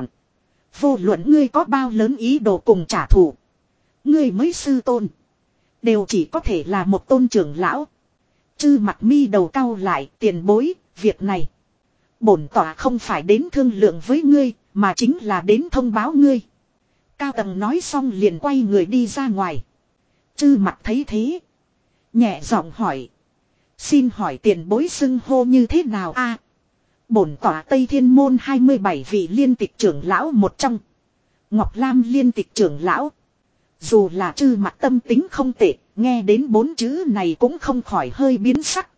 Vô luận ngươi có bao lớn ý đồ cùng trả thù. Ngươi mới sư tôn. Đều chỉ có thể là một tôn trưởng lão. Chư mặt mi đầu cau lại tiền bối, việc này. Bổn tỏa không phải đến thương lượng với ngươi, mà chính là đến thông báo ngươi. Cao Tầng nói xong liền quay người đi ra ngoài. Chư mặt thấy thế. Nhẹ giọng hỏi. Xin hỏi tiền bối xưng hô như thế nào a? À, bổn tỏa Tây Thiên môn hai mươi bảy vị liên tịch trưởng lão một trong. Ngọc Lam liên tịch trưởng lão. Dù là chư mặt tâm tính không tệ, nghe đến bốn chữ này cũng không khỏi hơi biến sắc.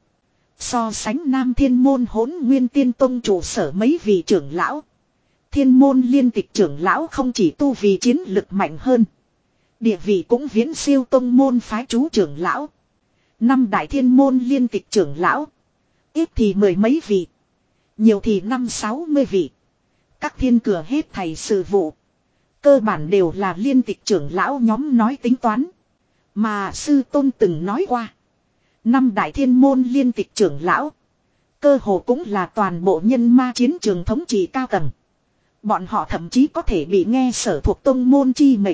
So sánh Nam Thiên môn Hỗn Nguyên Tiên Tông chủ sở mấy vị trưởng lão. Thiên môn liên tịch trưởng lão không chỉ tu vì chiến lực mạnh hơn. Địa vị cũng viễn siêu tông môn phái chú trưởng lão. Năm đại thiên môn liên tịch trưởng lão. Ít thì mười mấy vị. Nhiều thì năm sáu mươi vị. Các thiên cửa hết thầy sự vụ. Cơ bản đều là liên tịch trưởng lão nhóm nói tính toán. Mà sư tôn từng nói qua. Năm đại thiên môn liên tịch trưởng lão. Cơ hồ cũng là toàn bộ nhân ma chiến trường thống trị cao tầng. Bọn họ thậm chí có thể bị nghe sở thuộc tông môn chi mệnh.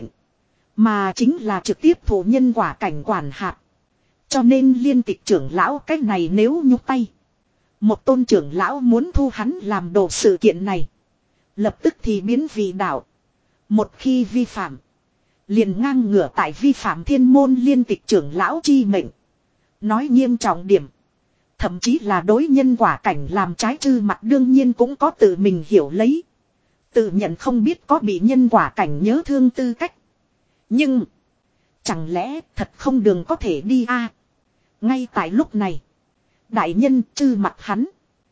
Mà chính là trực tiếp thủ nhân quả cảnh quản hạt. Cho nên liên tịch trưởng lão cách này nếu nhúc tay. Một tôn trưởng lão muốn thu hắn làm đồ sự kiện này. Lập tức thì biến vì đạo. Một khi vi phạm. Liền ngang ngửa tại vi phạm thiên môn liên tịch trưởng lão chi mệnh. Nói nghiêm trọng điểm. Thậm chí là đối nhân quả cảnh làm trái chư mặt đương nhiên cũng có tự mình hiểu lấy. Tự nhận không biết có bị nhân quả cảnh nhớ thương tư cách. Nhưng. Chẳng lẽ thật không đường có thể đi a? Ngay tại lúc này. Đại nhân chư mặt hắn.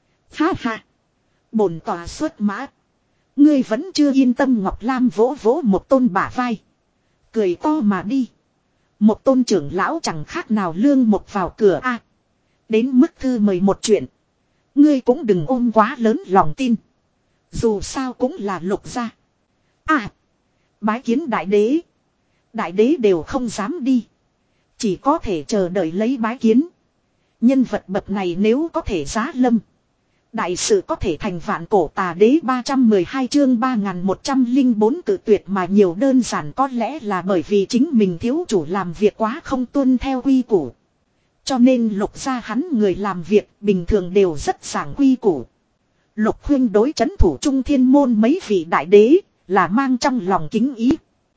Ha ha. Bổn tòa xuất mã. Ngươi vẫn chưa yên tâm Ngọc Lam vỗ vỗ một tôn bả vai. Cười to mà đi. Một tôn trưởng lão chẳng khác nào lương một vào cửa a. Đến mức thư mời một chuyện. Ngươi cũng đừng ôm quá lớn lòng tin. Dù sao cũng là lục gia. À. Bái kiến đại đế. Đại đế đều không dám đi. Chỉ có thể chờ đợi lấy bái kiến. Nhân vật bậc này nếu có thể giá lâm. Đại sự có thể thành vạn cổ tà đế ba trăm mười hai chương ba nghìn một trăm lẻ bốn tự tuyệt mà nhiều đơn giản có lẽ là bởi vì chính mình thiếu chủ làm việc quá không tuân theo quy củ. Cho nên lục gia hắn người làm việc bình thường đều rất giảng quy củ. Lục huynh đối chấn thủ trung thiên môn mấy vị đại đế là mang trong lòng kính ý.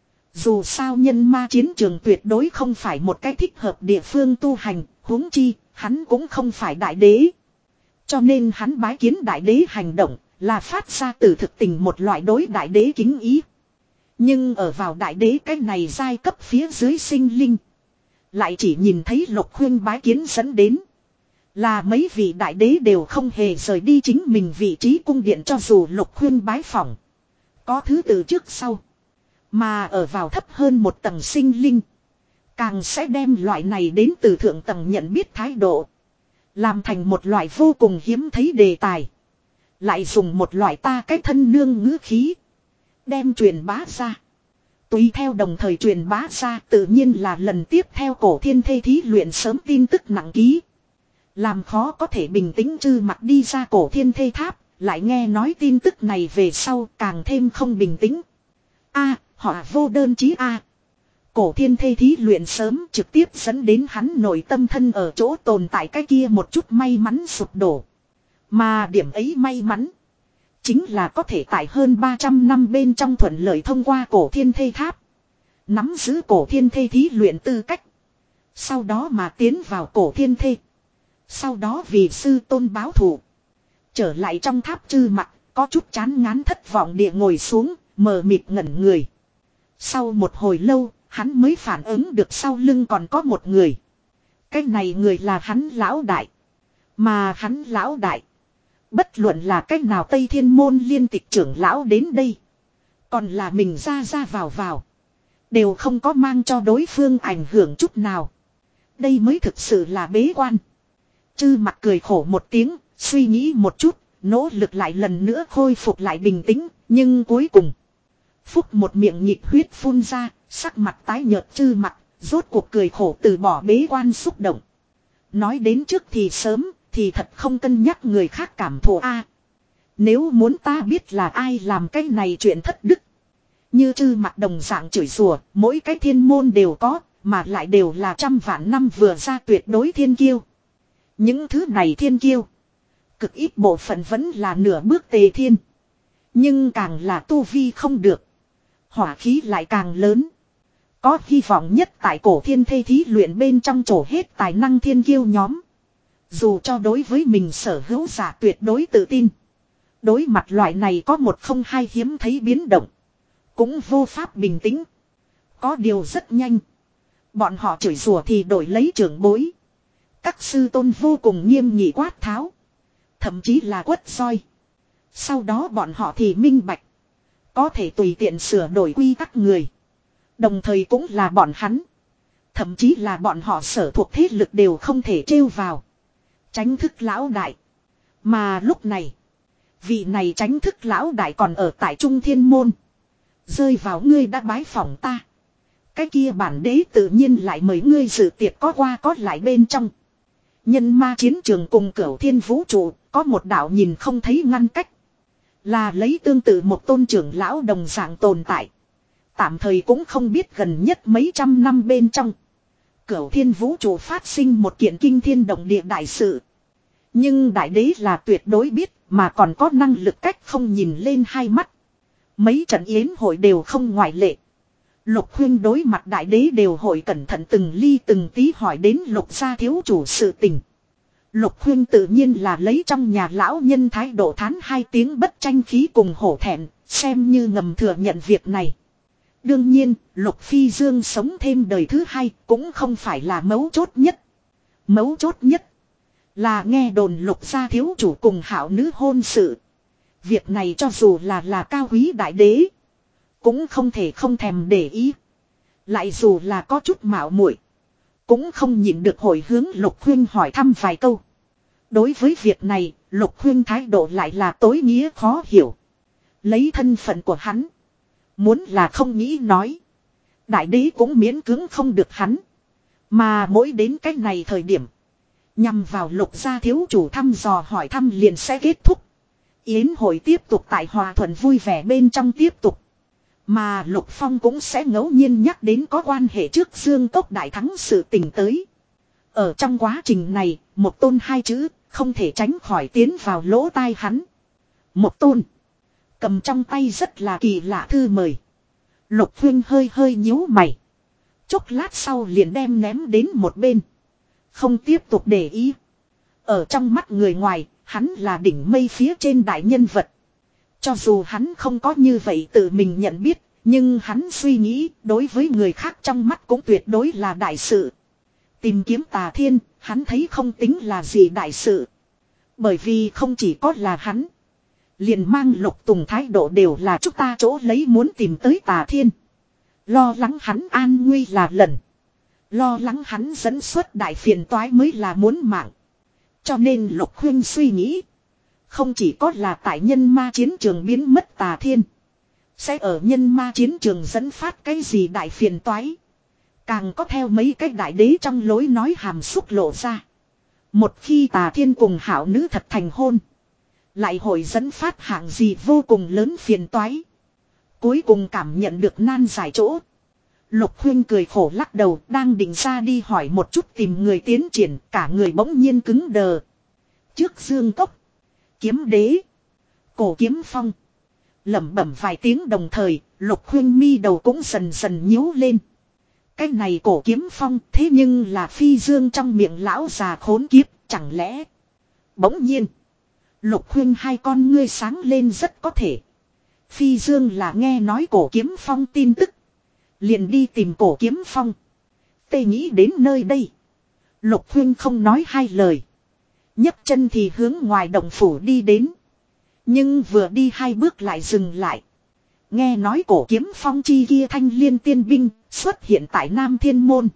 Dù sao nhân ma chiến trường tuyệt đối không phải một cái thích hợp địa phương tu hành, huống chi, hắn cũng không phải đại đế. Cho nên hắn bái kiến đại đế hành động, là phát ra từ thực tình một loại đối đại đế kính ý. Nhưng ở vào đại đế cái này giai cấp phía dưới sinh linh. Lại chỉ nhìn thấy Lục Khuyên bái kiến dẫn đến. Là mấy vị đại đế đều không hề rời đi chính mình vị trí cung điện cho dù Lục Khuyên bái phỏng. Có thứ tự trước sau. Mà ở vào thấp hơn một tầng sinh linh. Càng sẽ đem loại này đến từ thượng tầng nhận biết thái độ. Làm thành một loại vô cùng hiếm thấy đề tài. Lại dùng một loại ta cái thân nương ngữ khí. Đem truyền bá ra. Tùy theo đồng thời truyền bá ra tự nhiên là lần tiếp theo cổ thiên thê thí luyện sớm tin tức nặng ký. Làm khó có thể bình tĩnh chư mặt đi ra cổ thiên thê tháp. Lại nghe nói tin tức này về sau càng thêm không bình tĩnh. A, họ vô đơn chí A. Cổ thiên thê thí luyện sớm trực tiếp dẫn đến hắn nội tâm thân ở chỗ tồn tại cái kia một chút may mắn sụp đổ. Mà điểm ấy may mắn. Chính là có thể tại hơn ba trăm năm bên trong thuận lợi thông qua cổ thiên thê tháp. Nắm giữ cổ thiên thê thí luyện tư cách. Sau đó mà tiến vào cổ thiên thê. Sau đó vì sư tôn báo thù. Trở lại trong tháp chư mặt, có chút chán ngán thất vọng địa ngồi xuống, mờ mịt ngẩn người. Sau một hồi lâu, hắn mới phản ứng được sau lưng còn có một người. Cái này người là hắn lão đại. Mà hắn lão đại. Bất luận là cách nào Tây Thiên Môn liên tịch trưởng lão đến đây. Còn là mình ra ra vào vào. Đều không có mang cho đối phương ảnh hưởng chút nào. Đây mới thực sự là bế quan. Chư mặt cười khổ một tiếng, suy nghĩ một chút, nỗ lực lại lần nữa khôi phục lại bình tĩnh. Nhưng cuối cùng, phúc một miệng nhịp huyết phun ra, sắc mặt tái nhợt chư mặt, rốt cuộc cười khổ từ bỏ bế quan xúc động. Nói đến trước thì sớm, thì thật không cân nhắc người khác cảm thụ a. Nếu muốn ta biết là ai làm cái này chuyện thất đức. Như chư mặt đồng dạng chửi rủa, mỗi cái thiên môn đều có, mà lại đều là trăm vạn năm vừa ra tuyệt đối thiên kiêu. Những thứ này thiên kiêu. Cực ít bộ phận vẫn là nửa bước tề thiên. Nhưng càng là tu vi không được. Hỏa khí lại càng lớn. Có hy vọng nhất tại cổ thiên thê thí luyện bên trong chỗ hết tài năng thiên kiêu nhóm. Dù cho đối với mình sở hữu giả tuyệt đối tự tin. Đối mặt loại này có một không hai hiếm thấy biến động. Cũng vô pháp bình tĩnh. Có điều rất nhanh. Bọn họ chửi rủa thì đổi lấy trưởng bối. Các sư tôn vô cùng nghiêm nghị quát tháo. Thậm chí là quất roi. Sau đó bọn họ thì minh bạch. Có thể tùy tiện sửa đổi quy tắc người. Đồng thời cũng là bọn hắn. Thậm chí là bọn họ sở thuộc thế lực đều không thể trêu vào. Tránh thức lão đại. Mà lúc này. Vị này tránh thức lão đại còn ở tại Trung Thiên Môn. Rơi vào ngươi đã bái phỏng ta. Cái kia bản đế tự nhiên lại mời ngươi dự tiệc có qua có lại bên trong. Nhân ma chiến trường cùng cửu thiên vũ trụ. Có một đạo nhìn không thấy ngăn cách. Là lấy tương tự một tôn trưởng lão đồng dạng tồn tại. Tạm thời cũng không biết gần nhất mấy trăm năm bên trong. Cửu thiên vũ trụ phát sinh một kiện kinh thiên động địa đại sự. Nhưng đại đế là tuyệt đối biết mà còn có năng lực cách không nhìn lên hai mắt. Mấy trận yến hội đều không ngoại lệ. Lục Huyên đối mặt đại đế đều hội cẩn thận từng ly từng tí hỏi đến Lục gia thiếu chủ sự tình. Lục Huyên tự nhiên là lấy trong nhà lão nhân thái độ thán hai tiếng bất tranh khí cùng hổ thẹn, xem như ngầm thừa nhận việc này. Đương nhiên, Lục Phi Dương sống thêm đời thứ hai cũng không phải là mấu chốt nhất. Mấu chốt nhất là nghe đồn Lục gia thiếu chủ cùng hảo nữ hôn sự. Việc này cho dù là là cao quý đại đế, cũng không thể không thèm để ý. Lại dù là có chút mạo muội, cũng không nhịn được hồi hướng Lục Huyên hỏi thăm vài câu. Đối với việc này, Lục Huyên thái độ lại là tối nghĩa khó hiểu. Lấy thân phận của hắn, muốn là không nghĩ nói, đại đế cũng miễn cưỡng không được hắn. Mà mỗi đến cái này thời điểm, nhằm vào Lục gia thiếu chủ thăm dò hỏi thăm liền sẽ kết thúc. Yến hội tiếp tục tại hòa thuận vui vẻ bên trong tiếp tục. Mà Lục Phong cũng sẽ ngẫu nhiên nhắc đến có quan hệ trước Dương Cốc đại thắng sự tình tới. Ở trong quá trình này, một tôn hai chữ, không thể tránh khỏi tiến vào lỗ tai hắn. Một tôn. Cầm trong tay rất là kỳ lạ thư mời. Lục Huyên hơi hơi nhíu mày. Chốc lát sau liền đem ném đến một bên. Không tiếp tục để ý. Ở trong mắt người ngoài, hắn là đỉnh mây phía trên đại nhân vật. Cho dù hắn không có như vậy tự mình nhận biết, nhưng hắn suy nghĩ đối với người khác trong mắt cũng tuyệt đối là đại sự. Tìm kiếm Tà Thiên, hắn thấy không tính là gì đại sự. Bởi vì không chỉ có là hắn. Liền mang Lục Tùng thái độ đều là chúng ta chỗ lấy muốn tìm tới Tà Thiên. Lo lắng hắn an nguy là lần. Lo lắng hắn dẫn xuất đại phiền toái mới là muốn mạng. Cho nên Lục Huynh suy nghĩ. Không chỉ có là tại nhân ma chiến trường biến mất Tà Thiên. Sẽ ở nhân ma chiến trường dẫn phát cái gì đại phiền toái. Càng có theo mấy cái đại đế trong lối nói hàm xúc lộ ra. Một khi Tà Thiên cùng hảo nữ thật thành hôn. Lại hội dẫn phát hạng gì vô cùng lớn phiền toái. Cuối cùng cảm nhận được nan giải chỗ. Lục Huynh cười khổ lắc đầu, đang định ra đi hỏi một chút tìm người tiến triển, cả người bỗng nhiên cứng đờ. Trước Dương Cốc, Kiếm Đế, Cổ Kiếm Phong, lẩm bẩm vài tiếng đồng thời, Lục Huynh mi đầu cũng dần dần nhíu lên. Cái này Cổ Kiếm Phong thế nhưng là phi dương trong miệng lão già khốn kiếp, chẳng lẽ. Bỗng nhiên, Lục Huynh hai con ngươi sáng lên rất có thể. Phi dương là nghe nói Cổ Kiếm Phong tin tức. Liền đi tìm Cổ Kiếm Phong. Tê nghĩ đến nơi đây. Lục Huynh không nói hai lời. nhấc chân thì hướng ngoài động phủ đi đến. Nhưng vừa đi hai bước lại dừng lại. Nghe nói Cổ Kiếm Phong chi kia thanh liên tiên binh xuất hiện tại Nam Thiên Môn.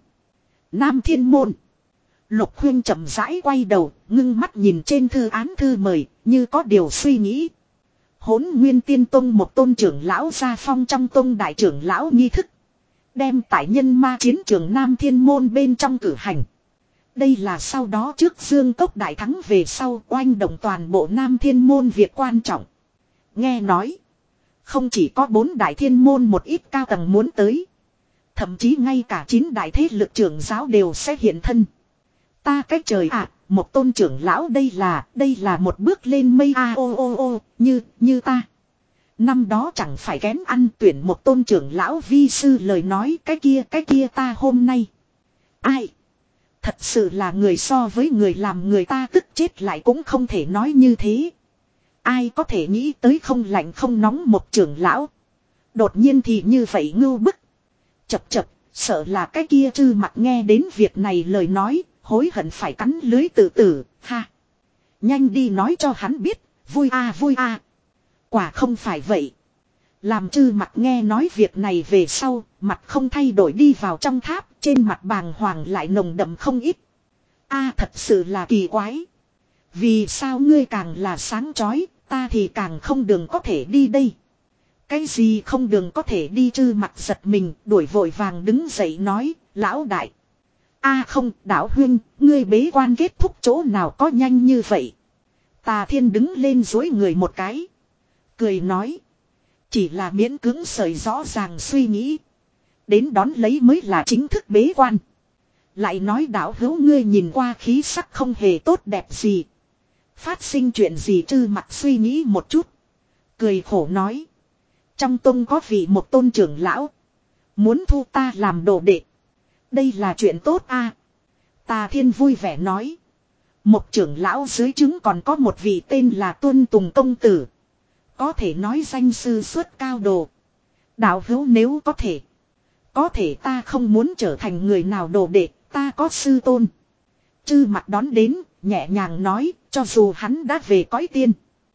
Nam Thiên Môn. Lục Huynh chậm rãi quay đầu, ngưng mắt nhìn trên thư án thư mời, như có điều suy nghĩ. Hỗn Nguyên Tiên Tông một tôn trưởng lão gia phong trong tông đại trưởng lão nghi thức. Đem tại nhân ma chiến trường Nam Thiên Môn bên trong cử hành. Đây là sau đó trước Dương Cốc đại thắng về sau oanh động toàn bộ Nam Thiên Môn việc quan trọng. Nghe nói. Không chỉ có bốn đại thiên môn một ít cao tầng muốn tới. Thậm chí ngay cả chín đại thế lực trưởng giáo đều sẽ hiện thân. Ta cách trời ạ, à, một tôn trưởng lão đây là, đây là một bước lên mây a à, ô ô ô, như, như ta. Năm đó chẳng phải kén ăn tuyển một tôn trưởng lão vi sư lời nói cái kia cái kia ta hôm nay. Ai? Thật sự là người so với người làm người ta tức chết lại cũng không thể nói như thế. Ai có thể nghĩ tới không lạnh không nóng một trưởng lão. Đột nhiên thì như vậy ngưu bức. Chập chập, sợ là cái kia Trư Mặc nghe đến việc này lời nói, hối hận phải cắn lưới tự tử, ha. Nhanh đi nói cho hắn biết, vui a à, vui a à. Quả không phải vậy. Làm Trư Mặc nghe nói việc này về sau, mặt không thay đổi đi vào trong tháp, trên mặt bàng hoàng lại nồng đậm không ít. A à, thật sự là kỳ quái. Vì sao ngươi càng là sáng chói, ta thì càng không đường có thể đi đây. Cái gì không đường có thể đi Trư Mặc giật mình, đuổi vội vàng đứng dậy nói, lão đại. A à không, Đạo Huynh, ngươi bế quan kết thúc chỗ nào có nhanh như vậy. Tà Thiên đứng lên dối người một cái. Cười nói. Chỉ là miễn cưỡng sởi rõ ràng suy nghĩ. Đến đón lấy mới là chính thức bế quan. Lại nói đạo hữu ngươi nhìn qua khí sắc không hề tốt đẹp gì. Phát sinh chuyện gì Trư Mặc suy nghĩ một chút. Cười khổ nói. Trong tông có vị một tôn trưởng lão. Muốn thu ta làm đồ đệ. Đây là chuyện tốt a. À. Tà Thiên vui vẻ nói. Một trưởng lão dưới trướng còn có một vị tên là Tuân Tùng công tử. Có thể nói danh sư xuất cao đồ. Đạo hữu nếu có thể. Có thể ta không muốn trở thành người nào đồ đệ, ta có sư tôn. Trư Mặc đón đến, nhẹ nhàng nói, cho dù hắn đã về cõi tiên.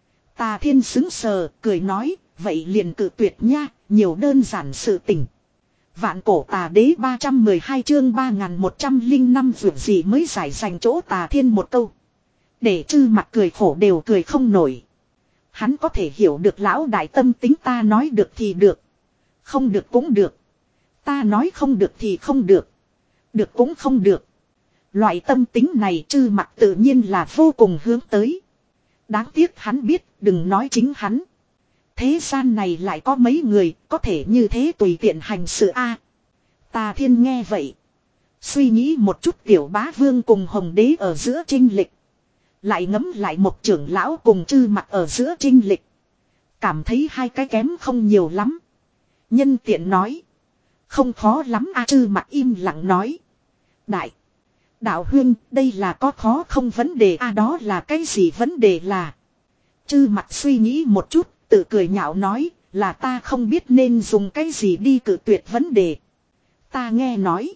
Tà Thiên xứng sờ, cười nói, vậy liền cự tuyệt nha, nhiều đơn giản sự tình. Vạn cổ tà đế ba trăm mười hai chương ba nghìn một trăm lẻ năm vượt gì mới giải dành chỗ Tà Thiên một câu. Để Trư Mặc cười khổ đều cười không nổi. Hắn có thể hiểu được lão đại tâm tính ta nói được thì được. Không được cũng được. Ta nói không được thì không được. Được cũng không được. Loại tâm tính này Trư Mặc tự nhiên là vô cùng hướng tới. Đáng tiếc hắn biết đừng nói chính hắn. Thế gian này lại có mấy người có thể như thế tùy tiện hành sự a. À, Tà Thiên nghe vậy. Suy nghĩ một chút Tiểu Bá Vương cùng Hồng Đế ở giữa chênh lịch. Lại ngấm lại một trưởng lão cùng Trư Mặc ở giữa chênh lịch. Cảm thấy hai cái kém không nhiều lắm. Nhân tiện nói. Không khó lắm a. À, Trư Mặc im lặng nói. Đại. Đạo huynh đây là có khó không vấn đề a. À, đó là cái gì vấn đề là. Trư Mặc suy nghĩ một chút. Tự cười nhạo nói, là ta không biết nên dùng cái gì đi cự tuyệt vấn đề. Ta nghe nói.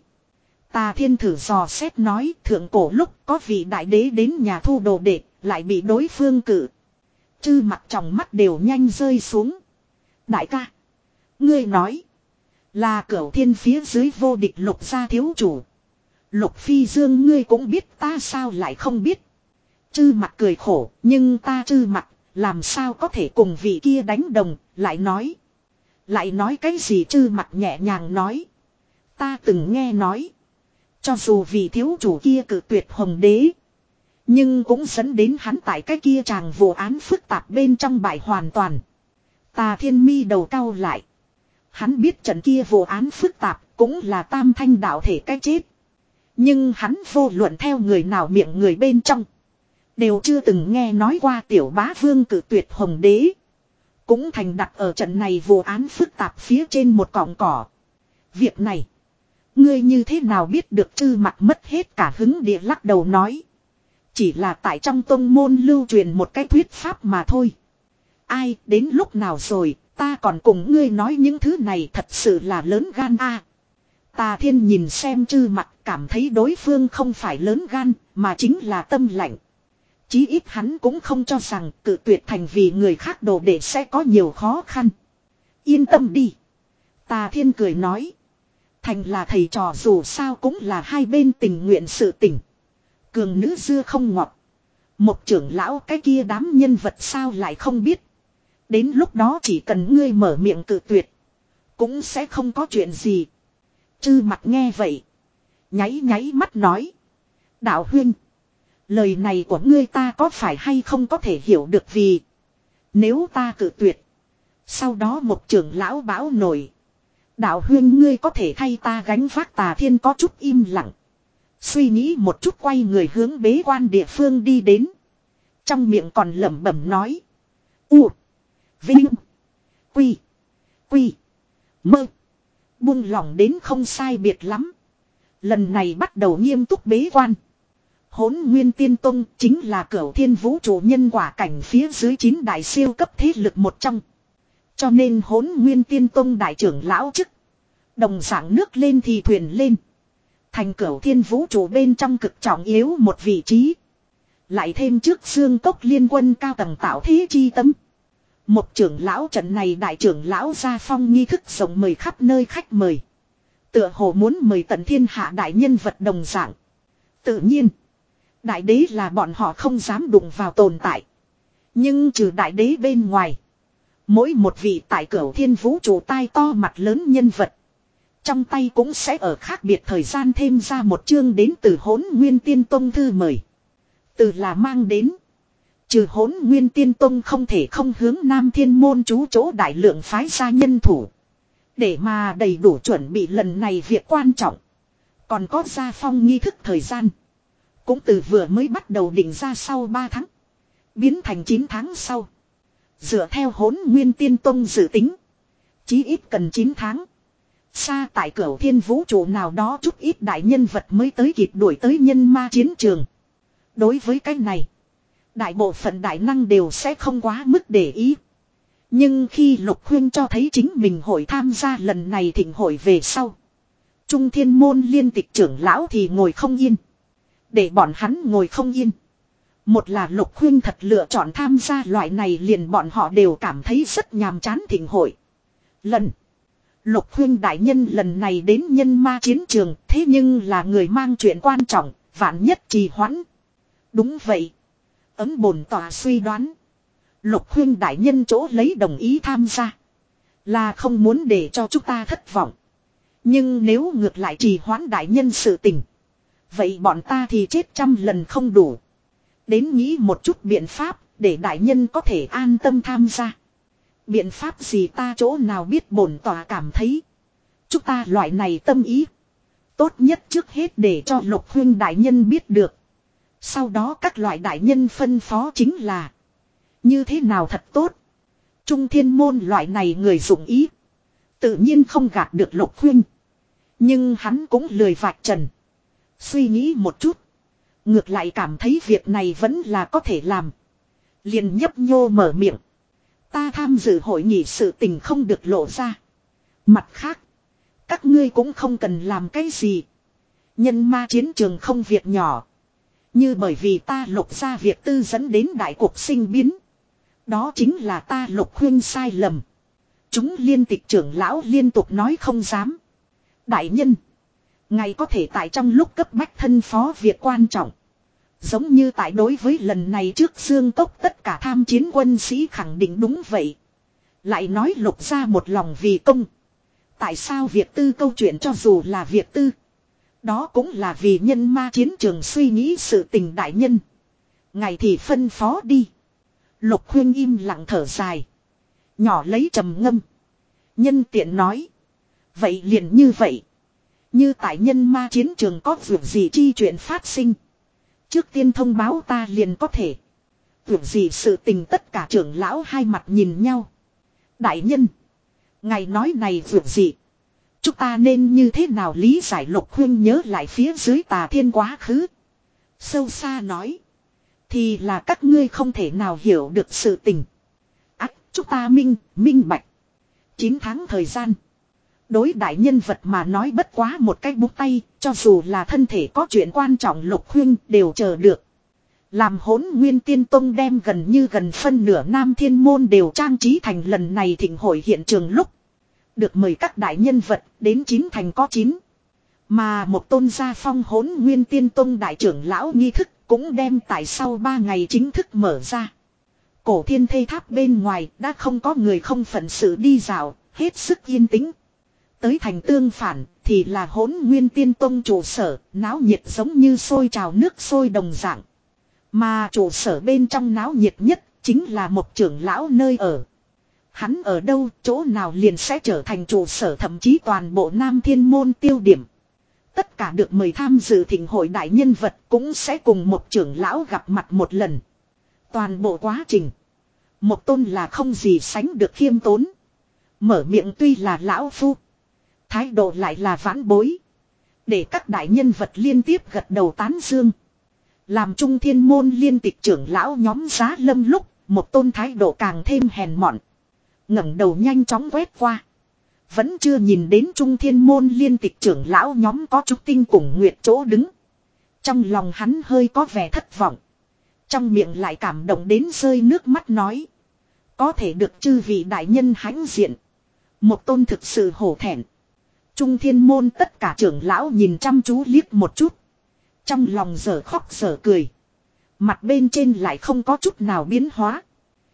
Tà Thiên thử dò xét nói, thượng cổ lúc có vị đại đế đến nhà thu đồ đệ, lại bị đối phương cự. Chư mặt trong mắt đều nhanh rơi xuống. Đại ca. Ngươi nói. Là Cửu Thiên phía dưới vô địch Lục gia thiếu chủ. Lục Phi Dương ngươi cũng biết, ta sao lại không biết. Chư mặt cười khổ, nhưng ta chư mặt, làm sao có thể cùng vị kia đánh đồng, lại nói. Lại nói cái gì, chư mặt nhẹ nhàng nói. Ta từng nghe nói. Cho dù vị thiếu chủ kia cự tuyệt Hồng Đế. Nhưng cũng dẫn đến hắn tại cái kia chàng vụ án phức tạp bên trong bại hoàn toàn. Tà Thiên mi đầu cau lại. Hắn biết trận kia vụ án phức tạp cũng là tam thanh đạo thể cái chết. Nhưng hắn vô luận theo người nào miệng người bên trong. Đều chưa từng nghe nói qua tiểu bá vương cử tuyệt Hồng Đế. Cũng thành đặt ở trận này vụ án phức tạp phía trên một cọng cỏ. Việc này. Ngươi như thế nào biết được, chư mặt mất hết cả hứng địa lắc đầu nói. Chỉ là tại trong tông môn lưu truyền một cái thuyết pháp mà thôi. Ai, đến lúc nào rồi, ta còn cùng ngươi nói những thứ này, thật sự là lớn gan a. À, Tà Thiên nhìn xem chư mặt, cảm thấy đối phương không phải lớn gan, mà chính là tâm lạnh. Chí ít hắn cũng không cho rằng cự tuyệt thành vì người khác đồ để sẽ có nhiều khó khăn. Yên tâm đi. Tà Thiên cười nói. Thành là thầy trò dù sao cũng là hai bên tình nguyện sự tình. Cường nữ dưa không ngọt. Một trưởng lão cái kia đám nhân vật sao lại không biết. Đến lúc đó chỉ cần ngươi mở miệng cự tuyệt. Cũng sẽ không có chuyện gì. Chư mặt nghe vậy. Nháy nháy mắt nói. Đạo huynh. Lời này của ngươi ta có phải hay không có thể hiểu được, vì. Nếu ta cự tuyệt. Sau đó một trưởng lão bão nổi. Đạo huynh ngươi có thể thay ta gánh vác. Tà Thiên có chút im lặng. Suy nghĩ một chút quay người hướng bế quan địa phương đi đến. Trong miệng còn lẩm bẩm nói. U. Vinh. Quy. Quy. Mơ. Buông lỏng đến không sai biệt lắm. Lần này bắt đầu nghiêm túc bế quan. Hỗn Nguyên Tiên Tông chính là Cửu Thiên vũ trụ nhân quả cảnh phía dưới chín đại siêu cấp thế lực một trong. Cho nên Hỗn Nguyên Tiên Tông đại trưởng lão chức. Đồng dạng nước lên thì thuyền lên. Thành Cửu Thiên vũ trụ bên trong cực trọng yếu một vị trí. Lại thêm trước xương cốc liên quân cao tầng tạo thế chi tâm. Một trưởng lão trận này đại trưởng lão gia phong nghi thức rộng mời khắp nơi khách mời. Tựa hồ muốn mời tận thiên hạ đại nhân vật đồng dạng. Tự nhiên. Đại đế là bọn họ không dám đụng vào tồn tại. Nhưng trừ đại đế bên ngoài. Mỗi một vị tại Cửu Thiên vũ trụ tai to mặt lớn nhân vật. Trong tay cũng sẽ ở khác biệt thời gian thêm ra một chương đến từ Hỗn Nguyên Tiên Tông thư mời. Từ là mang đến. Trừ Hỗn Nguyên Tiên Tông không thể không hướng Nam Thiên môn chú chỗ đại lượng phái ra nhân thủ. Để mà đầy đủ chuẩn bị lần này việc quan trọng. Còn có gia phong nghi thức thời gian. Cũng từ vừa mới bắt đầu định ra sau ba tháng. Biến thành chín tháng sau. Dựa theo Hỗn Nguyên Tiên Tông dự tính. Chí ít cần chín tháng. Xa tại Cửu Thiên vũ trụ nào đó chút ít đại nhân vật mới tới kịp đuổi tới nhân ma chiến trường. Đối với cái này. Đại bộ phận đại năng đều sẽ không quá mức để ý. Nhưng khi Lục Huyên cho thấy chính mình hội tham gia lần này thịnh hội về sau. Trung Thiên môn liên tịch trưởng lão thì ngồi không yên. Để bọn hắn ngồi không yên. Một là Lục Huyên thật lựa chọn tham gia loại này, liền bọn họ đều cảm thấy rất nhàm chán thịnh hội. Lần. Lục Huyên đại nhân lần này đến nhân ma chiến trường, thế nhưng là người mang chuyện quan trọng, vạn nhất trì hoãn. Đúng vậy. Ấm bổn tòa suy đoán. Lục Huyên đại nhân chỗ lấy đồng ý tham gia. Là không muốn để cho chúng ta thất vọng. Nhưng nếu ngược lại trì hoãn đại nhân sự tình. Vậy bọn ta thì chết trăm lần không đủ. Đến nghĩ một chút biện pháp để đại nhân có thể an tâm tham gia. Biện pháp gì ta chỗ nào biết, bổn tòa cảm thấy. Chúng ta loại này tâm ý. Tốt nhất trước hết để cho Lục Huyên đại nhân biết được. Sau đó các loại đại nhân phân phó chính là. Như thế nào thật tốt. Trung Thiên môn loại này người dụng ý. Tự nhiên không gạt được Lục Huyên. Nhưng hắn cũng lười vạch trần. Suy nghĩ một chút. Ngược lại cảm thấy việc này vẫn là có thể làm. Liền nhấp nhô mở miệng. Ta tham dự hội nghị sự tình không được lộ ra. Mặt khác, các ngươi cũng không cần làm cái gì. Nhân ma chiến trường không việc nhỏ. Như bởi vì ta Lục ra việc tư dẫn đến đại cuộc sinh biến. Đó chính là ta Lục khuyên sai lầm. Chúng liên tịch trưởng lão liên tục nói không dám. Đại nhân, ngài có thể tại trong lúc cấp bách thân phó việc quan trọng. Giống như tại đối với lần này trước Dương Cốc tất cả tham chiến quân sĩ khẳng định đúng vậy. Lại nói Lục ra một lòng vì công. Tại sao việc tư câu chuyện cho dù là việc tư. Đó cũng là vì nhân ma chiến trường suy nghĩ sự tình đại nhân. Ngài thì phân phó đi. Lục khuyên im lặng thở dài. Nhỏ lấy trầm ngâm. Nhân tiện nói. Vậy liền như vậy. Như tại nhân ma chiến trường có việc gì chi chuyện phát sinh. Trước tiên thông báo ta liền có thể. Việc gì sự tình tất cả trưởng lão hai mặt nhìn nhau. Đại nhân. Ngài nói này việc gì. Chúng ta nên như thế nào lý giải Lục khuyên nhớ lại phía dưới tà thiên quá khứ. Sâu xa nói. Thì là các ngươi không thể nào hiểu được sự tình. Ác chúng ta minh, minh bạch. chín tháng thời gian. Đối đại nhân vật mà nói bất quá một cái búng tay. Cho dù là thân thể có chuyện quan trọng Lục khuyên đều chờ được. Làm Hỗn Nguyên Tiên Tông đem gần như gần phân nửa Nam Thiên Môn đều trang trí thành lần này thịnh hội hiện trường lúc. Được mời các đại nhân vật đến chín thành có chín. Mà một tôn gia phong Hỗn Nguyên Tiên Tông đại trưởng lão nghi thức cũng đem tại sau ba ngày chính thức mở ra. Cổ Thiên Thây Tháp bên ngoài đã không có người không phận sự đi dạo, hết sức yên tĩnh. Tới thành tương phản thì là Hỗn Nguyên Tiên Tông trụ sở, náo nhiệt giống như sôi trào nước sôi đồng dạng. Mà trụ sở bên trong náo nhiệt nhất chính là một trưởng lão nơi ở. Hắn ở đâu, chỗ nào liền sẽ trở thành trụ sở thậm chí toàn bộ Nam Thiên Môn tiêu điểm. Tất cả được mời tham dự thịnh hội đại nhân vật cũng sẽ cùng một trưởng lão gặp mặt một lần. Toàn bộ quá trình. Một tôn là không gì sánh được khiêm tốn. Mở miệng tuy là lão phu. Thái độ lại là vãn bối. Để các đại nhân vật liên tiếp gật đầu tán dương. Làm Trung Thiên Môn liên tịch trưởng lão nhóm giá lâm lúc. Một tôn thái độ càng thêm hèn mọn. Ngẩng đầu nhanh chóng quét qua. Vẫn chưa nhìn đến Trung Thiên Môn liên tịch trưởng lão nhóm có chút tinh cùng nguyệt chỗ đứng. Trong lòng hắn hơi có vẻ thất vọng. Trong miệng lại cảm động đến rơi nước mắt nói. Có thể được chư vị đại nhân hãnh diện. Một tôn thực sự hổ thẹn. Trung Thiên Môn tất cả trưởng lão nhìn chăm chú liếc một chút. Trong lòng dở khóc dở cười. Mặt bên trên lại không có chút nào biến hóa.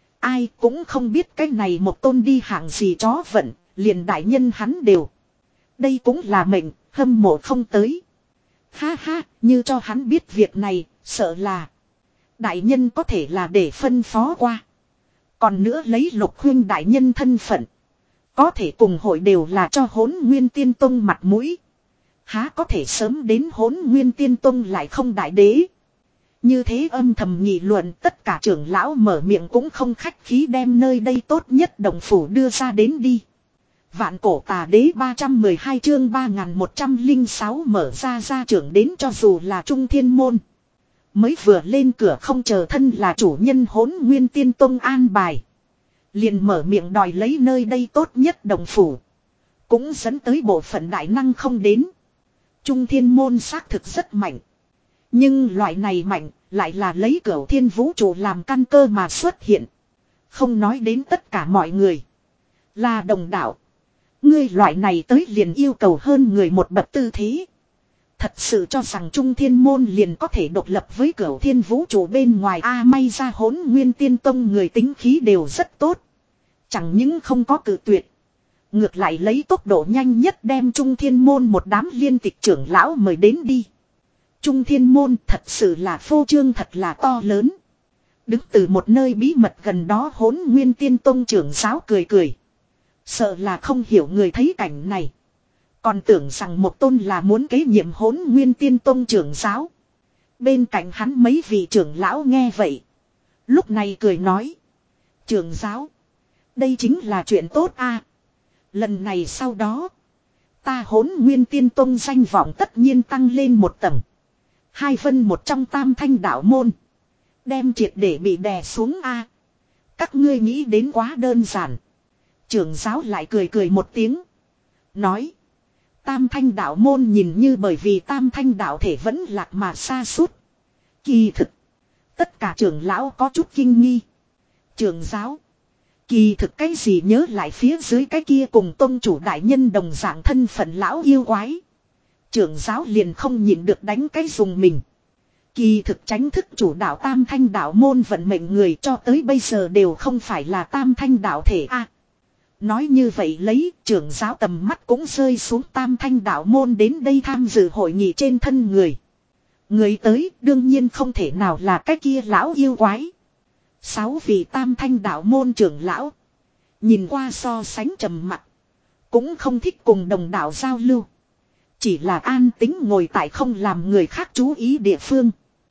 Ai cũng không biết cái này một tôn đi hạng gì chó vận, liền đại nhân hắn đều. Đây cũng là mệnh, hâm mộ không tới. Ha ha, như cho hắn biết việc này, sợ là. Đại nhân có thể là để phân phó qua. Còn nữa lấy Lục khuyên đại nhân thân phận. Có thể cùng hội đều là cho Hỗn Nguyên Tiên Tông mặt mũi. Há có thể sớm đến Hỗn Nguyên Tiên Tông lại không đại đế. Như thế âm thầm nghị luận tất cả trưởng lão mở miệng cũng không khách khí đem nơi đây tốt nhất đồng phủ đưa ra đến đi. Vạn cổ tà đế ba trăm mười hai chương ba nghìn một trăm lẻ sáu mở ra gia trưởng đến cho dù là Trung Thiên Môn. Mới vừa lên cửa không chờ thân là chủ nhân Hỗn Nguyên Tiên Tông an bài. Liền mở miệng đòi lấy nơi đây tốt nhất đồng phủ. Cũng dẫn tới bộ phận đại năng không đến. Trung Thiên Môn xác thực rất mạnh. Nhưng loại này mạnh lại là lấy Cửu Thiên Vũ Trụ làm căn cơ mà xuất hiện. Không nói đến tất cả mọi người. Là đồng đạo. Ngươi loại này tới liền yêu cầu hơn người một bậc tư thế. Thật sự cho rằng Trung Thiên Môn liền có thể độc lập với Cửu Thiên Vũ Trụ bên ngoài. A may ra Hỗn Nguyên Tiên Tông người tính khí đều rất tốt. Chẳng những không có cự tuyệt. Ngược lại lấy tốc độ nhanh nhất đem Trung Thiên Môn một đám liên tịch trưởng lão mời đến đi. Trung Thiên Môn thật sự là phô trương thật là to lớn. Đứng từ một nơi bí mật gần đó Hỗn Nguyên Tiên Tông trưởng giáo cười cười. Sợ là không hiểu người thấy cảnh này. Còn tưởng rằng một tôn là muốn kế nhiệm Hỗn Nguyên Tiên Tông trưởng giáo. Bên cạnh hắn mấy vị trưởng lão nghe vậy. Lúc này cười nói. Trưởng giáo. Đây chính là chuyện tốt a. Lần này sau đó. Ta Hỗn Nguyên Tiên Tông danh vọng tất nhiên tăng lên một tầng. Hai vân một trong tam thanh đạo môn. Đem triệt để bị đè xuống a. Các ngươi nghĩ đến quá đơn giản. Trưởng giáo lại cười cười một tiếng. Nói. Tam thanh đạo môn nhìn như bởi vì tam thanh đạo thể vẫn lạc mà xa suốt. Kỳ thực. Tất cả trưởng lão có chút kinh nghi. Trưởng giáo. Kỳ thực cái gì nhớ lại phía dưới cái kia cùng tôn chủ đại nhân đồng dạng thân phận lão yêu quái. Trưởng giáo liền không nhịn được đánh cái dùng mình. Kỳ thực tránh thức chủ đạo tam thanh đạo môn vận mệnh người cho tới bây giờ đều không phải là tam thanh đạo thể a. À, nói như vậy lấy trưởng giáo tầm mắt cũng rơi xuống tam thanh đạo môn đến đây tham dự hội nghị trên thân người. Người tới đương nhiên không thể nào là cái kia lão yêu quái. Sáu vị tam thanh đạo môn trưởng lão. Nhìn qua so sánh trầm mặc. Cũng không thích cùng đồng đạo giao lưu. Chỉ là an tính ngồi tại không làm người khác chú ý địa phương.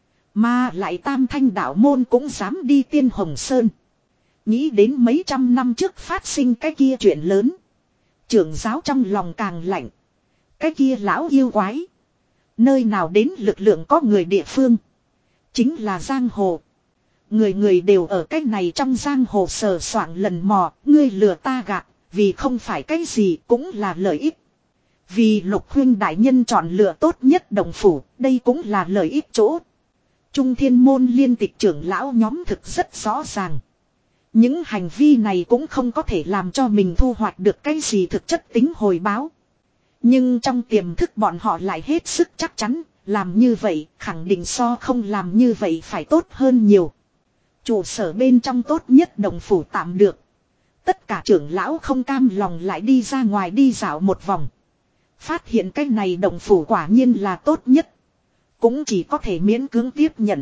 Mà lại tam thanh đạo môn cũng dám đi Tiên Hồng Sơn. Nghĩ đến mấy trăm năm trước phát sinh cái kia chuyện lớn. Trưởng giáo trong lòng càng lạnh. Cái kia lão yêu quái. Nơi nào đến lực lượng có người địa phương. Chính là giang hồ. Người người đều ở cái này trong giang hồ sờ soạng lần mò. Ngươi lừa ta gạt. Vì không phải cái gì cũng là lợi ích. Vì Lục huynh đại nhân chọn lựa tốt nhất đồng phủ. Đây cũng là lợi ích chỗ. Trung thiên môn liên tịch trưởng lão nhóm thực rất rõ ràng. Những hành vi này cũng không có thể làm cho mình thu hoạch được cái gì thực chất tính hồi báo. Nhưng trong tiềm thức bọn họ lại hết sức chắc chắn. Làm như vậy khẳng định so không làm như vậy phải tốt hơn nhiều. Trụ sở bên trong tốt nhất đồng phủ tạm được. Tất cả trưởng lão không cam lòng lại đi ra ngoài đi dạo một vòng. Phát hiện cái này đồng phủ quả nhiên là tốt nhất. Cũng chỉ có thể miễn cưỡng tiếp nhận.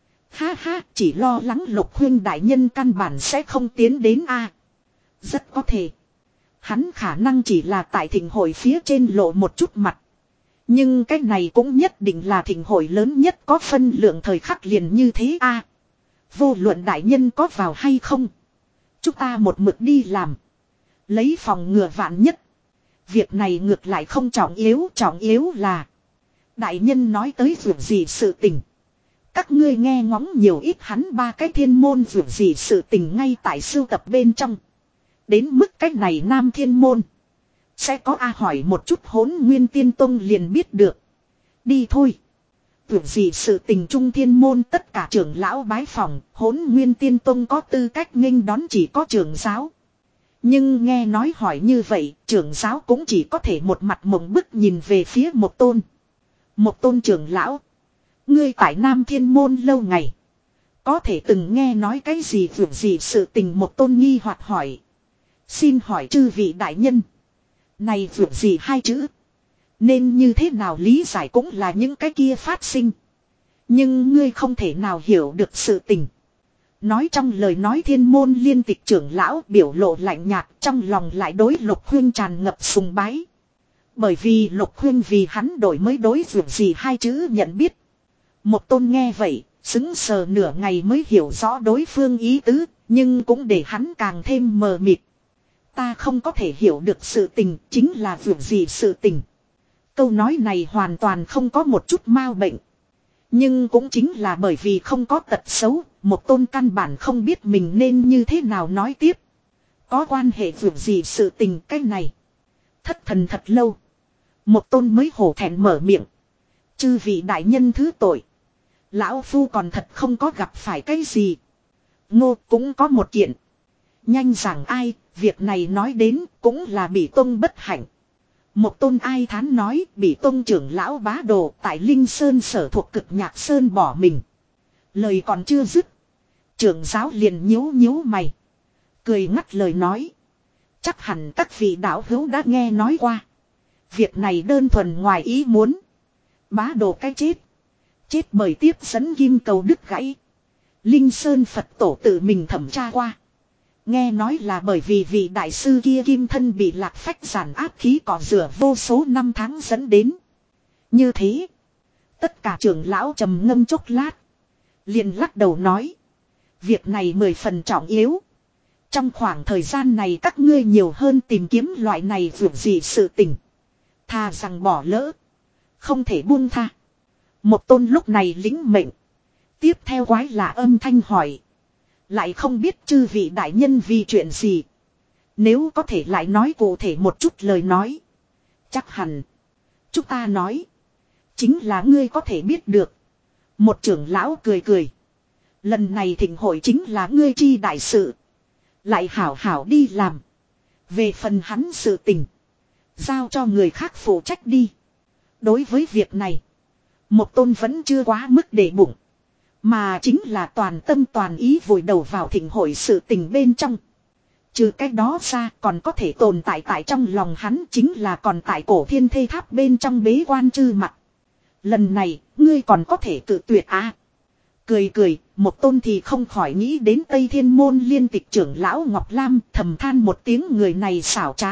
Ha ha, chỉ lo lắng Lục huynh đại nhân căn bản sẽ không tiến đến a. Rất có thể. Hắn khả năng chỉ là tại thịnh hội phía trên lộ một chút mặt. Nhưng cái này cũng nhất định là thịnh hội lớn nhất có phân lượng thời khắc liền như thế a. Vô luận đại nhân có vào hay không. Chúng ta một mực đi làm. Lấy phòng ngừa vạn nhất. Việc này ngược lại không trọng yếu, trọng yếu là. Đại nhân nói tới việc gì sự tình. Các ngươi nghe ngóng nhiều ít hắn ba cái thiên môn việc gì sự tình ngay tại sưu tập bên trong. Đến mức cách này nam thiên môn. Sẽ có A hỏi một chút Hỗn Nguyên Tiên Tông liền biết được. Đi thôi. Việc gì sự tình trung thiên môn tất cả trưởng lão bái phòng. Hỗn Nguyên Tiên Tông có tư cách nghênh đón chỉ có trưởng giáo. Nhưng nghe nói hỏi như vậy trưởng giáo cũng chỉ có thể một mặt mộng bức nhìn về phía một tôn. Một tôn trưởng lão. Ngươi tại Nam Thiên Môn lâu ngày. Có thể từng nghe nói cái gì việc gì sự tình một tôn nghi hoặc hỏi. Xin hỏi chư vị đại nhân. Này việc gì hai chữ. Nên như thế nào lý giải cũng là những cái kia phát sinh. Nhưng ngươi không thể nào hiểu được sự tình. Nói trong lời nói thiên môn liên tịch trưởng lão biểu lộ lạnh nhạt trong lòng lại đối Lục huynh tràn ngập sùng bái. Bởi vì Lục huynh vì hắn đổi mới đối việc gì hai chữ nhận biết. Một tôn nghe vậy, xứng sờ nửa ngày mới hiểu rõ đối phương ý tứ, nhưng cũng để hắn càng thêm mờ mịt. Ta không có thể hiểu được sự tình, chính là việc gì sự tình. Câu nói này hoàn toàn không có một chút mau bệnh. Nhưng cũng chính là bởi vì không có tật xấu, một tôn căn bản không biết mình nên như thế nào nói tiếp. Có quan hệ việc gì sự tình cái này. Thất thần thật lâu. Một tôn mới hổ thẹn mở miệng. Chư vị đại nhân thứ tội. Lão Phu còn thật không có gặp phải cái gì. Ngô cũng có một kiện. Nhanh rằng ai, việc này nói đến cũng là bị tôn bất hạnh. Một tôn ai thán nói bị tôn trưởng lão bá đồ tại Linh Sơn sở thuộc cực nhạc Sơn bỏ mình. Lời còn chưa dứt. Trưởng giáo liền nhíu nhíu mày. Cười ngắt lời nói. Chắc hẳn các vị đạo hữu đã nghe nói qua. Việc này đơn thuần ngoài ý muốn. Bá đồ cái chết. Chết bởi tiếp dẫn kim cầu đứt gãy. Linh Sơn Phật tổ tự mình thẩm tra qua. Nghe nói là bởi vì vị đại sư kia kim thân bị lạc phách giản áp khí cỏ rửa vô số năm tháng dẫn đến. Như thế. Tất cả trưởng lão trầm ngâm chốc lát. Liền lắc đầu nói. Việc này mười phần trọng yếu. Trong khoảng thời gian này các ngươi nhiều hơn tìm kiếm loại này việc gì sự tình. Thà rằng bỏ lỡ. Không thể buông tha. Một tôn lúc này lĩnh mệnh. Tiếp theo quái lạ âm thanh hỏi. Lại không biết chư vị đại nhân vì chuyện gì. Nếu có thể lại nói cụ thể một chút lời nói. Chắc hẳn. Chúng ta nói. Chính là ngươi có thể biết được. Một trưởng lão cười cười. Lần này thịnh hội chính là ngươi chi đại sự. Lại hảo hảo đi làm. Về phần hắn sự tình. Giao cho người khác phụ trách đi. Đối với việc này. Một tôn vẫn chưa quá mức để bụng. Mà chính là toàn tâm toàn ý vùi đầu vào thịnh hội sự tình bên trong. Trừ cái đó ra còn có thể tồn tại tại trong lòng hắn chính là còn tại cổ thiên thê tháp bên trong bế quan chư mặt. Lần này ngươi còn có thể cự tuyệt à. Cười cười, một tôn thì không khỏi nghĩ đến Tây Thiên Môn liên tịch trưởng lão Ngọc Lam thầm than một tiếng người này xảo trá.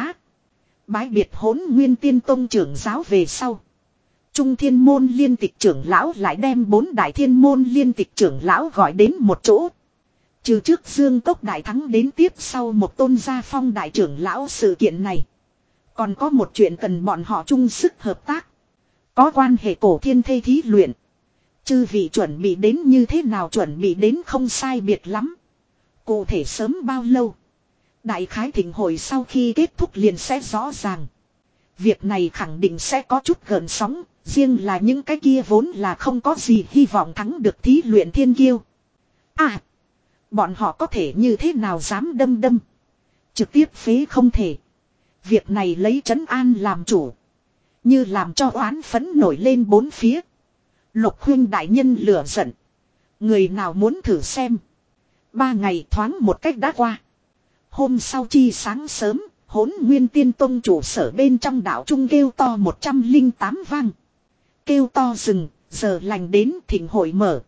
Bái biệt Hỗn Nguyên Tiên Tông trưởng giáo về sau. Trung Thiên Môn liên tịch trưởng lão lại đem bốn đại thiên môn liên tịch trưởng lão gọi đến một chỗ. Trừ trước Dương Cốc đại thắng đến tiếp sau một tôn gia phong đại trưởng lão sự kiện này. Còn có một chuyện cần bọn họ chung sức hợp tác. Có quan hệ cổ thiên thê thí luyện. Chư vị chuẩn bị đến như thế nào chuẩn bị đến không sai biệt lắm. Cụ thể sớm bao lâu. Đại khái thịnh hội sau khi kết thúc liền sẽ rõ ràng. Việc này khẳng định sẽ có chút gợn sóng. Riêng là những cái kia vốn là không có gì hy vọng thắng được thí luyện thiên kiêu. À. Bọn họ có thể như thế nào dám đâm đâm. Trực tiếp phế không thể. Việc này lấy trấn an làm chủ. Như làm cho oán phấn nổi lên bốn phía. Lục huynh đại nhân lửa giận. Người nào muốn thử xem. Ba ngày thoáng một cách đã qua. Hôm sau chi sáng sớm. Hỗn Nguyên Tiên Tông chủ sở bên trong đảo Trung kêu to một trăm linh tám vang. Kêu to rừng. Giờ lành đến thịnh hội mở.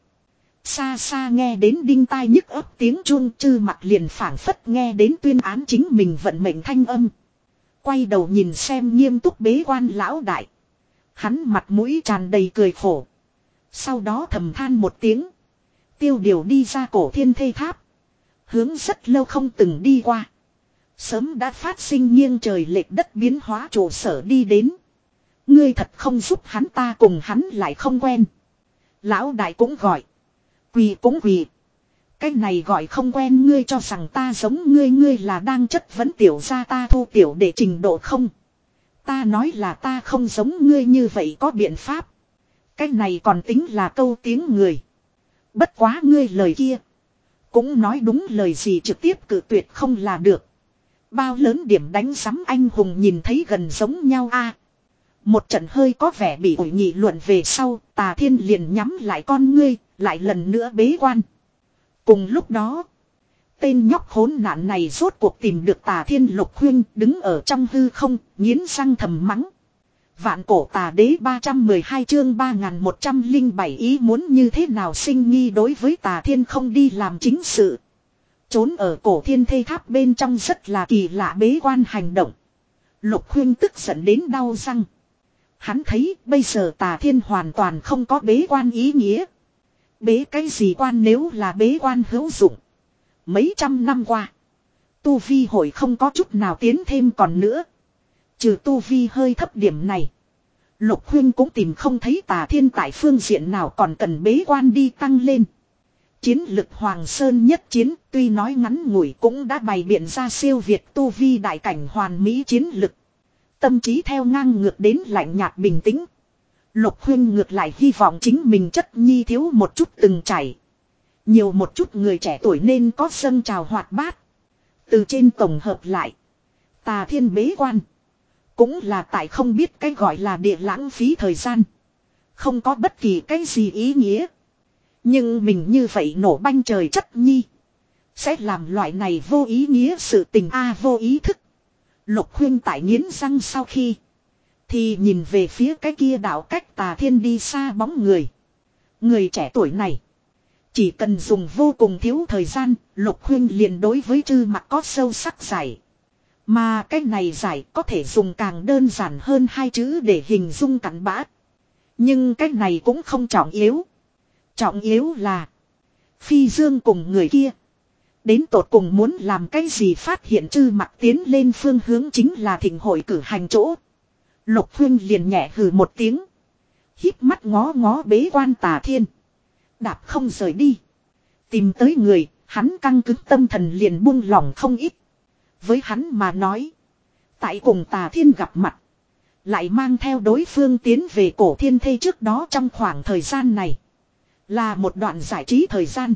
Xa xa nghe đến đinh tai nhức ấp tiếng chuông chư mặt liền phảng phất nghe đến tuyên án chính mình vận mệnh thanh âm. Quay đầu nhìn xem nghiêm túc bế quan lão đại. Hắn mặt mũi tràn đầy cười khổ. Sau đó thầm than một tiếng. Tiêu điều đi ra cổ thiên thê tháp. Hướng rất lâu không từng đi qua. Sớm đã phát sinh nghiêng trời lệch đất biến hóa trụ sở đi đến. Ngươi thật không giúp hắn ta cùng hắn lại không quen. Lão đại cũng gọi. Quỳ cũng quỳ. Cái này gọi không quen ngươi cho rằng ta giống ngươi ngươi là đang chất vấn tiểu gia ta thu tiểu để trình độ không. Ta nói là ta không giống ngươi như vậy có biện pháp. Cái này còn tính là câu tiếng người. Bất quá ngươi lời kia. Cũng nói đúng lời gì trực tiếp cự tuyệt không là được. Bao lớn điểm đánh sắm anh hùng nhìn thấy gần giống nhau a. Một trận hơi có vẻ bị ủi nghị luận về sau, Tà Thiên liền nhắm lại con ngươi, lại lần nữa bế quan. Cùng lúc đó, tên nhóc khốn nạn này rốt cuộc tìm được Tà Thiên Lục Huynh đứng ở trong hư không, nghiến răng thầm mắng. Vạn cổ tà đế ba trăm mười hai chương ba nghìn một trăm lẻ bảy ý muốn như thế nào sinh nghi đối với Tà Thiên không đi làm chính sự. Trốn ở cổ thiên thê tháp bên trong rất là kỳ lạ bế quan hành động. Lục Huynh tức giận đến đau răng. Hắn thấy bây giờ Tà Thiên hoàn toàn không có bế quan ý nghĩa. Bế cái gì quan nếu là bế quan hữu dụng. Mấy trăm năm qua. Tu Vi hội không có chút nào tiến thêm còn nữa. Trừ Tu Vi hơi thấp điểm này. Lục Huynh cũng tìm không thấy Tà Thiên tại phương diện nào còn cần bế quan đi tăng lên. Chiến lực Hoàng Sơn nhất chiến tuy nói ngắn ngủi cũng đã bày biện ra siêu việt Tu Vi đại cảnh hoàn mỹ chiến lực. Tâm trí theo ngang ngược đến lạnh nhạt bình tĩnh. Lục Huynh ngược lại hy vọng chính mình chất nhi thiếu một chút từng chảy. Nhiều một chút người trẻ tuổi nên có dâng trào hoạt bát. Từ trên tổng hợp lại. Tà Thiên bế quan. Cũng là tại không biết cái gọi là địa lãng phí thời gian. Không có bất kỳ cái gì ý nghĩa. Nhưng mình như vậy nổ banh trời chất nhi. Sẽ làm loại này vô ý nghĩa sự tình a vô ý thức. Lục Huynh tại nghiến răng sau khi. Thì nhìn về phía cái kia đạo cách Tà Thiên đi xa bóng người. Người trẻ tuổi này. Chỉ cần dùng vô cùng thiếu thời gian. Lục Huynh liền đối với Trư Mặc có sâu sắc giải. Mà cái này giải có thể dùng càng đơn giản hơn hai chữ để hình dung cặn bã. Nhưng cái này cũng không trọng yếu. Trọng yếu là. Phi Dương cùng người kia. Đến tột cùng muốn làm cái gì phát hiện Trư Mặc tiến lên phương hướng chính là thịnh hội cử hành chỗ. Lục Huynh liền nhẹ hừ một tiếng. Híp mắt ngó ngó bế quan Tà Thiên. Đạp không rời đi. Tìm tới người, Hắn căng cứng tâm thần liền buông lỏng không ít. Với hắn mà nói. Tại cùng Tà Thiên gặp mặt. Lại mang theo đối phương tiến về cổ thiên thê trước đó trong khoảng thời gian này. Là một đoạn giải trí thời gian.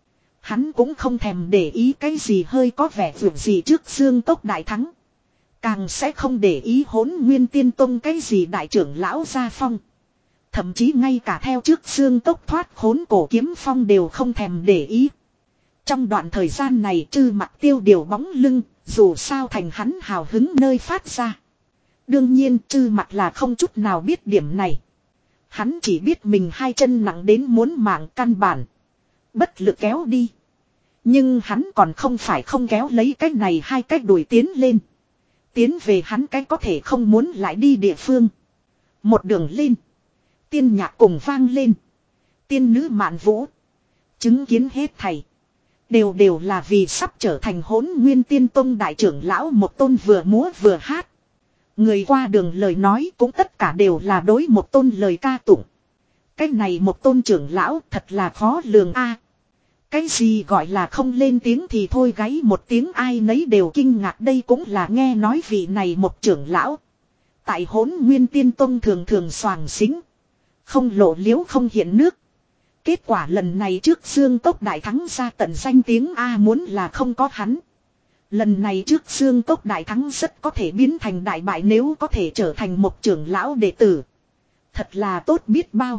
Hắn cũng không thèm để ý cái gì hơi có vẻ vượt gì trước Dương Cốc đại thắng. Càng sẽ không để ý Hỗn Nguyên Tiên Tông cái gì đại trưởng lão gia phong. Thậm chí ngay cả theo trước Dương Cốc thoát khốn cổ kiếm phong đều không thèm để ý. Trong đoạn thời gian này Trư Mặc tiêu điều bóng lưng, dù sao thành hắn hào hứng nơi phát ra. Đương nhiên Trư Mặc là không chút nào biết điểm này. Hắn chỉ biết mình hai chân nặng đến muốn mạng căn bản. Bất lực kéo đi. Nhưng hắn còn không phải không kéo lấy cái này hai cách đuổi tiến lên. Tiến về hắn cái có thể không muốn lại đi địa phương. Một đường lên. Tiên nhạc cùng vang lên. Tiên nữ mạn vũ. Chứng kiến hết thầy. Đều đều là vì sắp trở thành Hỗn Nguyên Tiên Tông đại trưởng lão một tôn vừa múa vừa hát. Người qua đường lời nói cũng tất cả đều là đối một tôn lời ca tụng. Cái này một tôn trưởng lão thật là khó lường a. Cái gì gọi là không lên tiếng thì thôi gáy một tiếng ai nấy đều kinh ngạc đây cũng là nghe nói vị này một trưởng lão. Tại Hỗn Nguyên Tiên Tông thường thường soàng xính. Không lộ liếu không hiện nước. Kết quả lần này trước Dương Cốc đại thắng ra tận danh tiếng A muốn là không có hắn. Lần này trước Dương Cốc đại thắng rất có thể biến thành đại bại nếu có thể trở thành một trưởng lão đệ tử. Thật là tốt biết bao.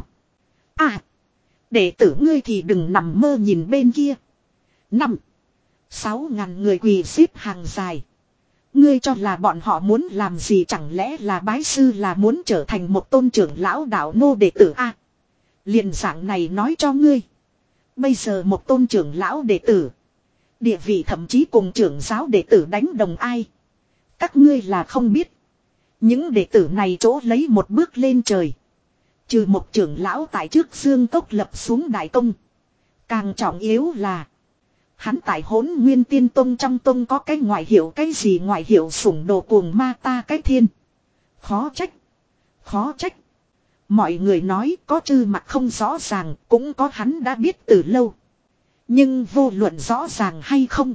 À, đệ tử ngươi thì đừng nằm mơ nhìn bên kia. Năm, sáu ngàn người quỳ xếp hàng dài. Ngươi cho là bọn họ muốn làm gì chẳng lẽ là bái sư là muốn trở thành một tôn trưởng lão đạo nô đệ tử A. Liền dạng này nói cho ngươi. Bây giờ một tôn trưởng lão đệ tử. Địa vị thậm chí cùng trưởng giáo đệ tử đánh đồng ai. Các ngươi là không biết. Những đệ tử này chỗ lấy một bước lên trời. Trừ một trưởng lão tại trước Dương Cốc lập xuống đại công. Càng trọng yếu là. Hắn tại Hỗn Nguyên Tiên Tông trong tông có cái ngoại hiệu cái gì ngoại hiệu sủng đồ cuồng ma ta cái thiên. Khó trách. Khó trách. Mọi người nói có Trư Mặc không rõ ràng cũng có hắn đã biết từ lâu. Nhưng vô luận rõ ràng hay không.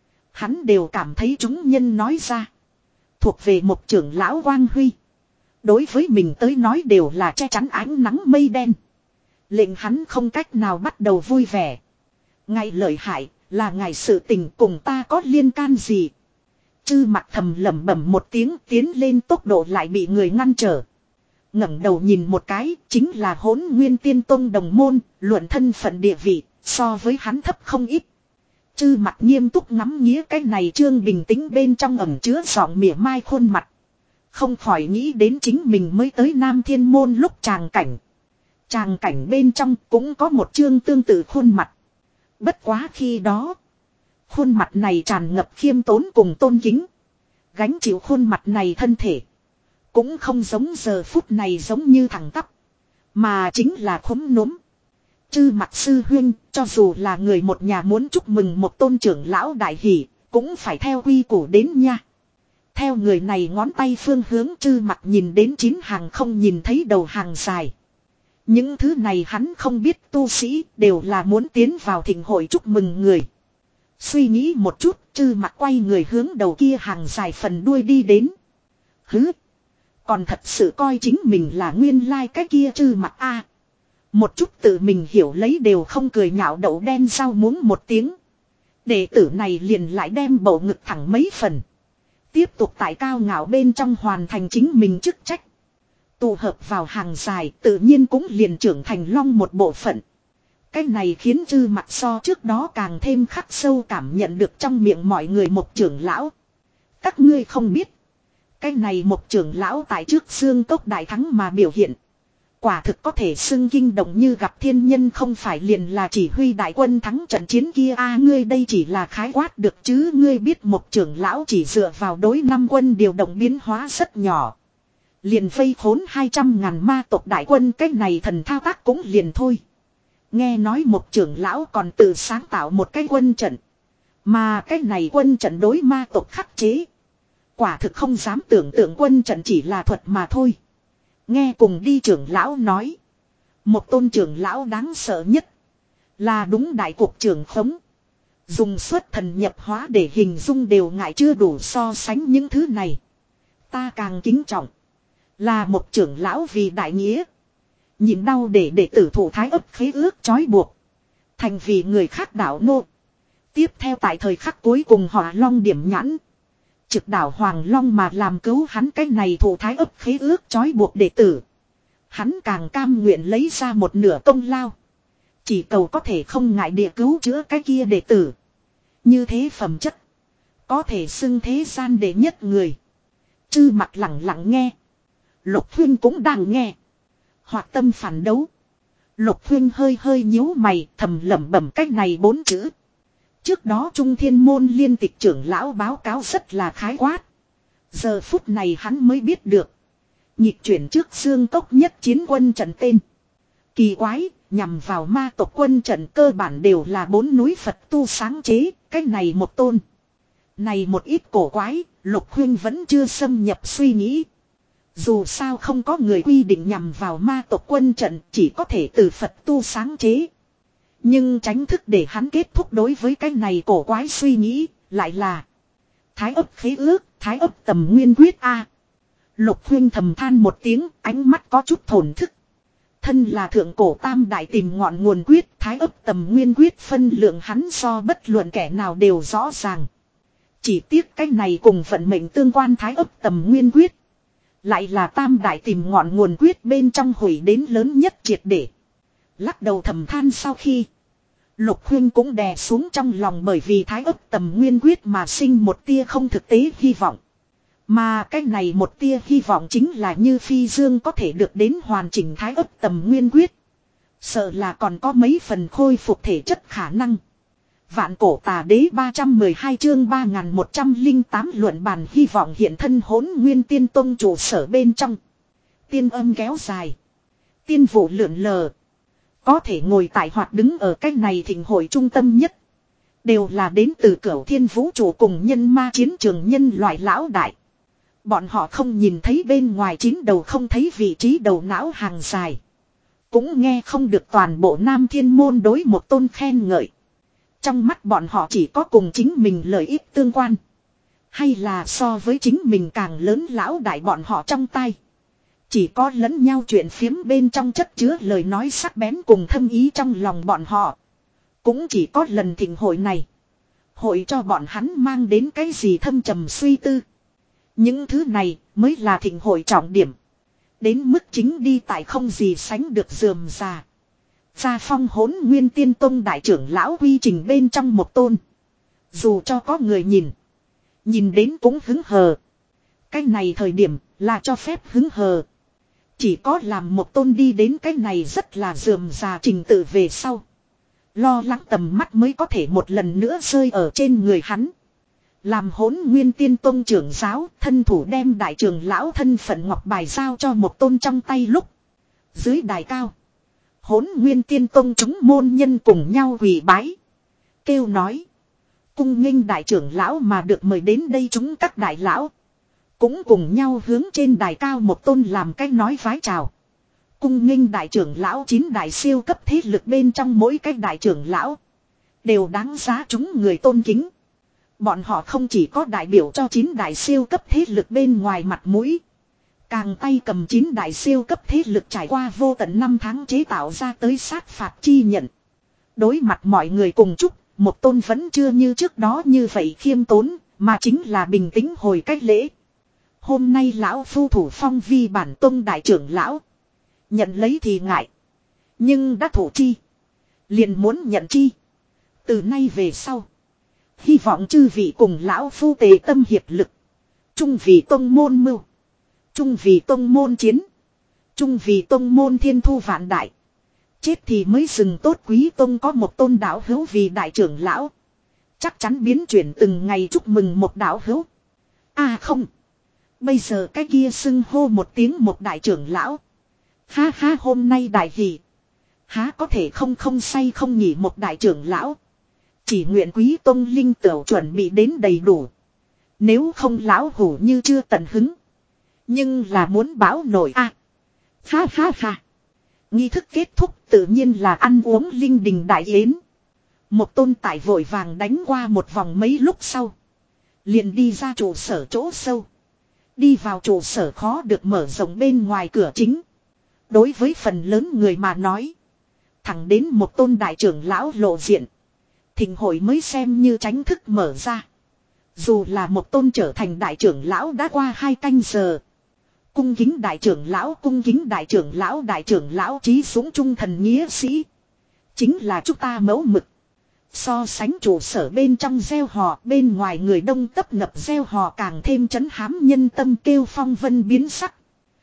Hắn đều cảm thấy chúng nhân nói ra. Thuộc về một trưởng lão Quang Huy. Đối với mình tới nói đều là che chắn ánh nắng mây đen. Lệnh hắn không cách nào bắt đầu vui vẻ. Ngài lợi hại là ngài sự tình cùng ta có liên can gì. Trư Mặc thầm lẩm bẩm một tiếng tiến lên tốc độ lại bị người ngăn trở. Ngẩng đầu nhìn một cái chính là Hỗn Nguyên Tiên Tông đồng môn, luận thân phận địa vị, so với hắn thấp không ít. Trư Mặc nghiêm túc ngắm nghía cái này trương bình tĩnh bên trong ẩm chứa giọng mỉa mai khuôn mặt. Không khỏi nghĩ đến chính mình mới tới Nam Thiên Môn lúc tràng cảnh. Tràng cảnh bên trong cũng có một trương tương tự khuôn mặt. Bất quá khi đó, khuôn mặt này tràn ngập khiêm tốn cùng tôn kính. Gánh chịu khuôn mặt này thân thể. Cũng không giống giờ phút này giống như thẳng tắp. Mà chính là khúm núm. Trư Mặc sư huynh, cho dù là người một nhà muốn chúc mừng một tôn trưởng lão đại hỷ, cũng phải theo quy củ đến nha. Theo người này ngón tay phương hướng Trư Mặc nhìn đến chín hàng không nhìn thấy đầu hàng dài. Những thứ này hắn không biết tu sĩ đều là muốn tiến vào thịnh hội chúc mừng người. Suy nghĩ một chút, Trư Mặc quay người hướng đầu kia hàng dài phần đuôi đi đến. Hứ! Còn thật sự coi chính mình là nguyên lai like cái kia Trư Mặc a. Một chút tự mình hiểu lấy đều không cười nhạo đậu đen rau muống một tiếng. Đệ tử này liền lại đem bầu ngực thẳng mấy phần. Tiếp tục tại cao ngạo bên trong hoàn thành chính mình chức trách. Tụ hợp vào hàng dài tự nhiên cũng liền trưởng thành long một bộ phận. Cái này khiến Trư Mặc so trước đó càng thêm khắc sâu cảm nhận được trong miệng mọi người một trưởng lão. Các ngươi không biết. Cái này một trưởng lão tại trước Dương Cốc đại thắng mà biểu hiện. Quả thực có thể xưng kinh động như gặp thiên nhân không phải liền là chỉ huy đại quân thắng trận chiến kia a ngươi đây chỉ là khái quát được chứ ngươi biết một trưởng lão chỉ dựa vào đối năm quân điều động biến hóa rất nhỏ. Liền vây khốn hai trăm ngàn ma tộc đại quân cái này thần thao tác cũng liền thôi. Nghe nói một trưởng lão còn tự sáng tạo một cái quân trận. Mà cái này quân trận đối ma tộc khắc chế. Quả thực không dám tưởng tượng quân trận chỉ là thuật mà thôi. Nghe cùng đi trưởng lão nói. Một tôn trưởng lão đáng sợ nhất. Là đúng đại cục trưởng khống. Dùng xuất thần nhập hóa để hình dung đều ngại chưa đủ so sánh những thứ này. Ta càng kính trọng. Là một trưởng lão vì đại nghĩa. Nhịn đau để đệ tử thủ thái ấp khế ước trói buộc. Thành vì người khác đảo nô. Tiếp theo tại thời khắc cuối cùng Hỏa Long điểm nhãn. Trực đảo Hoàng Long mà làm cứu hắn cái này thủ thái ấp khế ước trói buộc đệ tử. Hắn càng cam nguyện lấy ra một nửa công lao. Chỉ cầu có thể không ngại địa cứu chữa cái kia đệ tử. Như thế phẩm chất. Có thể xưng thế gian đệ nhất người. Chư mặt lặng lặng nghe. Lục Huyên cũng đang nghe. Hoặc tâm phản đấu. Lục Huyên hơi hơi nhíu mày thầm lẩm bẩm cách này bốn chữ. Trước đó Trung Thiên Môn liên tịch trưởng lão báo cáo rất là khái quát. Giờ phút này hắn mới biết được. Nhịp chuyển trước xương cốc nhất chiến quân trận tên. Kỳ quái, nhằm vào ma tộc quân trận cơ bản đều là bốn núi Phật tu sáng chế, cách này một tôn. Này một ít cổ quái, Lục Huyên vẫn chưa xâm nhập suy nghĩ. Dù sao không có người quy định nhằm vào ma tộc quân trận, chỉ có thể từ Phật tu sáng chế. Nhưng tránh thức để hắn kết thúc đối với cái này cổ quái suy nghĩ, lại là Thái ấp khế ước, Thái ấp tầm nguyên quyết a. Lục Huyên thầm than một tiếng, ánh mắt có chút thổn thức. Thân là thượng cổ tam đại tìm ngọn nguồn quyết, Thái ấp tầm nguyên quyết phân lượng hắn so bất luận kẻ nào đều rõ ràng. Chỉ tiếc cái này cùng vận mệnh tương quan Thái ấp tầm nguyên quyết. Lại là tam đại tìm ngọn nguồn quyết bên trong hủy đến lớn nhất triệt để. Lắc đầu thầm than sau khi. Lục Huyên cũng đè xuống trong lòng bởi vì Thái ấp tầm nguyên quyết mà sinh một tia không thực tế hy vọng. Mà cái này một tia hy vọng chính là như Phi Dương có thể được đến hoàn chỉnh Thái ấp tầm nguyên quyết. Sợ là còn có mấy phần khôi phục thể chất khả năng. Vạn cổ tà đế ba trăm mười hai chương ba nghìn một trăm lẻ tám luận bàn hy vọng hiện thân Hỗn Nguyên Tiên Tông trụ sở bên trong. Tiên âm kéo dài. Tiên vụ lượn lờ. Có thể ngồi tại hoặc đứng ở cái này thịnh hội trung tâm nhất. Đều là đến từ Cửu Thiên Vũ trụ cùng nhân ma chiến trường nhân loại lão đại. Bọn họ không nhìn thấy bên ngoài chín đầu không thấy vị trí đầu não hàng dài. Cũng nghe không được toàn bộ Nam Thiên Môn đối một tôn khen ngợi. Trong mắt bọn họ chỉ có cùng chính mình lợi ích tương quan. Hay là so với chính mình càng lớn lão đại bọn họ trong tay. Chỉ có lẫn nhau chuyện phiếm bên trong chất chứa lời nói sắc bén cùng thâm ý trong lòng bọn họ. Cũng chỉ có lần thịnh hội này. Hội cho bọn hắn mang đến cái gì thâm trầm suy tư. Những thứ này mới là thịnh hội trọng điểm. Đến mức chính đi tại không gì sánh được rườm rà. Gia phong Hỗn Nguyên Tiên Tông đại trưởng lão quy trình bên trong một tôn. Dù cho có người nhìn. Nhìn đến cũng hứng hờ. Cái này thời điểm là cho phép hứng hờ. Chỉ có làm một tôn đi đến cái này rất là rườm rà trình tự về sau. Lo lắng tầm mắt mới có thể một lần nữa rơi ở trên người hắn. Làm Hỗn Nguyên Tiên Tông trưởng giáo, thân thủ đem đại trưởng lão thân phận ngọc bài giao cho một tôn trong tay lúc. Dưới đài cao. Hỗn Nguyên Tiên Tông chúng môn nhân cùng nhau quỳ bái. Kêu nói. Cung nghênh đại trưởng lão mà được mời đến đây chúng các đại lão. Cũng cùng nhau hướng trên đài cao một tôn làm cách nói vái chào. Cung nghênh đại trưởng lão chín đại siêu cấp thế lực bên trong mỗi cái đại trưởng lão. Đều đáng giá chúng người tôn kính. Bọn họ không chỉ có đại biểu cho chín đại siêu cấp thế lực bên ngoài mặt mũi. Càng tay cầm chín đại siêu cấp thế lực trải qua vô tận năm tháng chế tạo ra tới sát phạt chi nhận. Đối mặt mọi người cùng chúc, một tôn vẫn chưa như trước đó như vậy khiêm tốn, mà chính là bình tĩnh hồi cách lễ. Hôm nay lão phu thủ phong vi bản tông đại trưởng lão. Nhận lấy thì ngại. Nhưng đã thủ chi. Liền muốn nhận chi. Từ nay về sau. Hy vọng chư vị cùng lão phu tề tâm hiệp lực. Chung vì tông môn mưu. Chung vì tông môn chiến. Chung vì tông môn thiên thu vạn đại. Chết thì mới dừng tốt quý tông có một tôn đạo hữu vì đại trưởng lão. Chắc chắn biến chuyển từng ngày chúc mừng một đạo hữu. À không. Bây giờ cái kia xưng hô một tiếng một đại trưởng lão. Ha ha hôm nay đại hỷ. Há có thể không không say không nhỉ một đại trưởng lão. Chỉ nguyện quý tông linh tửu chuẩn bị đến đầy đủ. Nếu không lão hủ như chưa tận hứng. Nhưng là muốn báo nổi à. Ha ha ha. Nghi thức kết thúc tự nhiên là ăn uống linh đình đại yến. Một tôn tại vội vàng đánh qua một vòng mấy lúc sau. Liền đi ra trụ sở chỗ sâu. Đi vào trụ sở khó được mở rộng bên ngoài cửa chính. Đối với phần lớn người mà nói. Thẳng đến một tôn đại trưởng lão lộ diện. Thịnh hội mới xem như tránh thức mở ra. Dù là một tôn trở thành đại trưởng lão đã qua hai canh giờ. Cung kính đại trưởng lão, cung kính đại trưởng lão, đại trưởng lão trí dũng trung thần nghĩa sĩ. Chính là chúng ta mẫu mực. So sánh trụ sở bên trong gieo hò, bên ngoài người đông tấp nập gieo hò càng thêm trấn hám nhân tâm kêu phong vân biến sắc.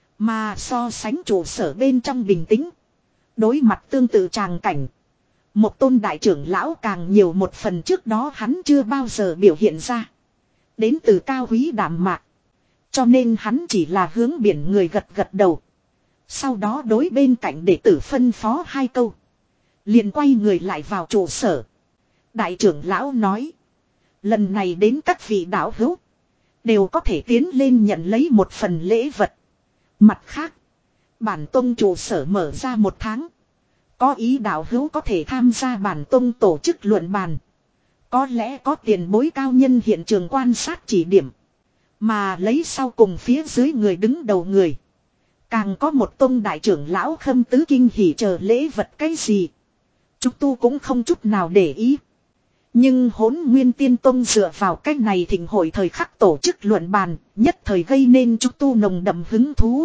Mà so sánh trụ sở bên trong bình tĩnh. Đối mặt tương tự tràng cảnh. Một tôn đại trưởng lão càng nhiều một phần trước đó hắn chưa bao giờ biểu hiện ra. Đến từ cao quý đạm mạc. Cho nên hắn chỉ là hướng biển người gật gật đầu. Sau đó đối bên cạnh đệ tử phân phó hai câu. Liền quay người lại vào trụ sở. Đại trưởng lão nói. Lần này đến các vị đạo hữu. Đều có thể tiến lên nhận lấy một phần lễ vật. Mặt khác. Bản tông trụ sở mở ra một tháng. Có ý đạo hữu có thể tham gia bản tông tổ chức luận bàn. Có lẽ có tiền bối cao nhân hiện trường quan sát chỉ điểm. Mà lấy sau cùng phía dưới người đứng đầu người. Càng có một tông đại trưởng lão khâm tứ kinh hỉ chờ lễ vật cái gì. Chúng tu cũng không chút nào để ý. Nhưng Hỗn Nguyên Tiên Tông dựa vào cách này thịnh hội thời khắc tổ chức luận bàn, nhất thời gây nên chúng tu nồng đậm hứng thú.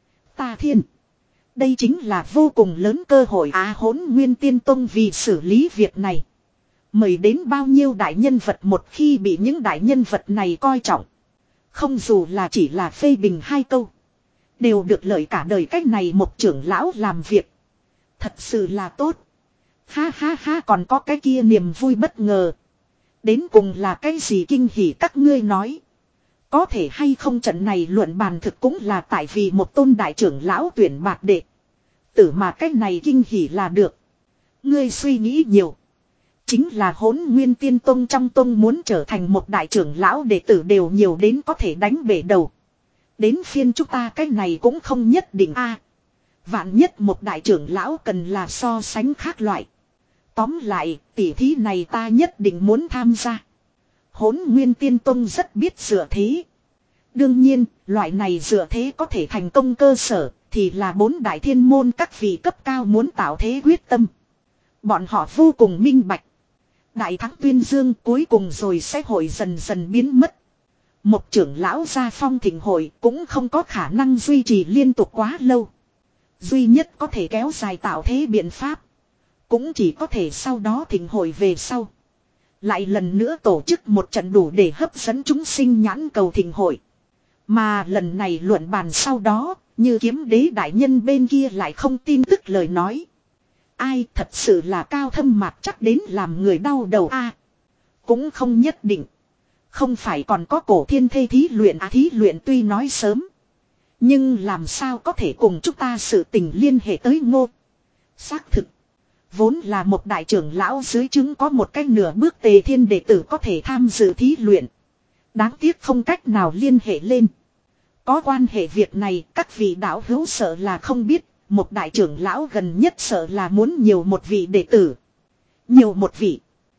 Ta thiên! Đây chính là vô cùng lớn cơ hội á. Hỗn Nguyên Tiên Tông vì xử lý việc này. Mời đến bao nhiêu đại nhân vật một khi bị những đại nhân vật này coi trọng. Không dù là chỉ là phê bình hai câu. Đều được lợi cả đời cách này một trưởng lão làm việc. Thật sự là tốt. Ha ha ha còn có cái kia niềm vui bất ngờ. Đến cùng là cái gì kinh hỉ các ngươi nói. Có thể hay không trận này luận bàn thực cũng là tại vì một tôn đại trưởng lão tuyển bạc đệ. Tử mà cái này kinh hỉ là được. Ngươi suy nghĩ nhiều. Chính là Hỗn Nguyên Tiên Tông trong tông muốn trở thành một đại trưởng lão đệ tử đều nhiều đến có thể đánh bể đầu. Đến phiên chúng ta cái này cũng không nhất định a. Vạn nhất một đại trưởng lão cần là so sánh khác loại. Tóm lại, tỉ thí này ta nhất định muốn tham gia. Hỗn Nguyên Tiên Tông rất biết dựa thế. Đương nhiên, loại này dựa thế có thể thành công cơ sở, thì là bốn đại thiên môn các vị cấp cao muốn tạo thế quyết tâm. Bọn họ vô cùng minh bạch. Đại thắng tuyên dương cuối cùng rồi sẽ hội dần dần biến mất. Một trưởng lão gia phong thịnh hội cũng không có khả năng duy trì liên tục quá lâu. Duy nhất có thể kéo dài tạo thế biện pháp. Cũng chỉ có thể sau đó thịnh hội về sau. Lại lần nữa tổ chức một trận đủ để hấp dẫn chúng sinh nhãn cầu thịnh hội. Mà lần này luận bàn sau đó, như kiếm đế đại nhân bên kia lại không tin tức lời nói. Ai thật sự là cao thâm mạc chắc đến làm người đau đầu a. À, cũng không nhất định. Không phải còn có cổ thiên thê thí luyện à, thí luyện tuy nói sớm. Nhưng làm sao có thể cùng chúng ta sự tình liên hệ tới ngô. Xác thực. Vốn là một đại trưởng lão dưới chứng có một cách nửa bước tề thiên đệ tử có thể tham dự thí luyện. Đáng tiếc không cách nào liên hệ lên. Có quan hệ việc này các vị đạo hữu sợ là không biết. Một đại trưởng lão gần nhất sợ là muốn nhiều một vị đệ tử. Nhiều một vị.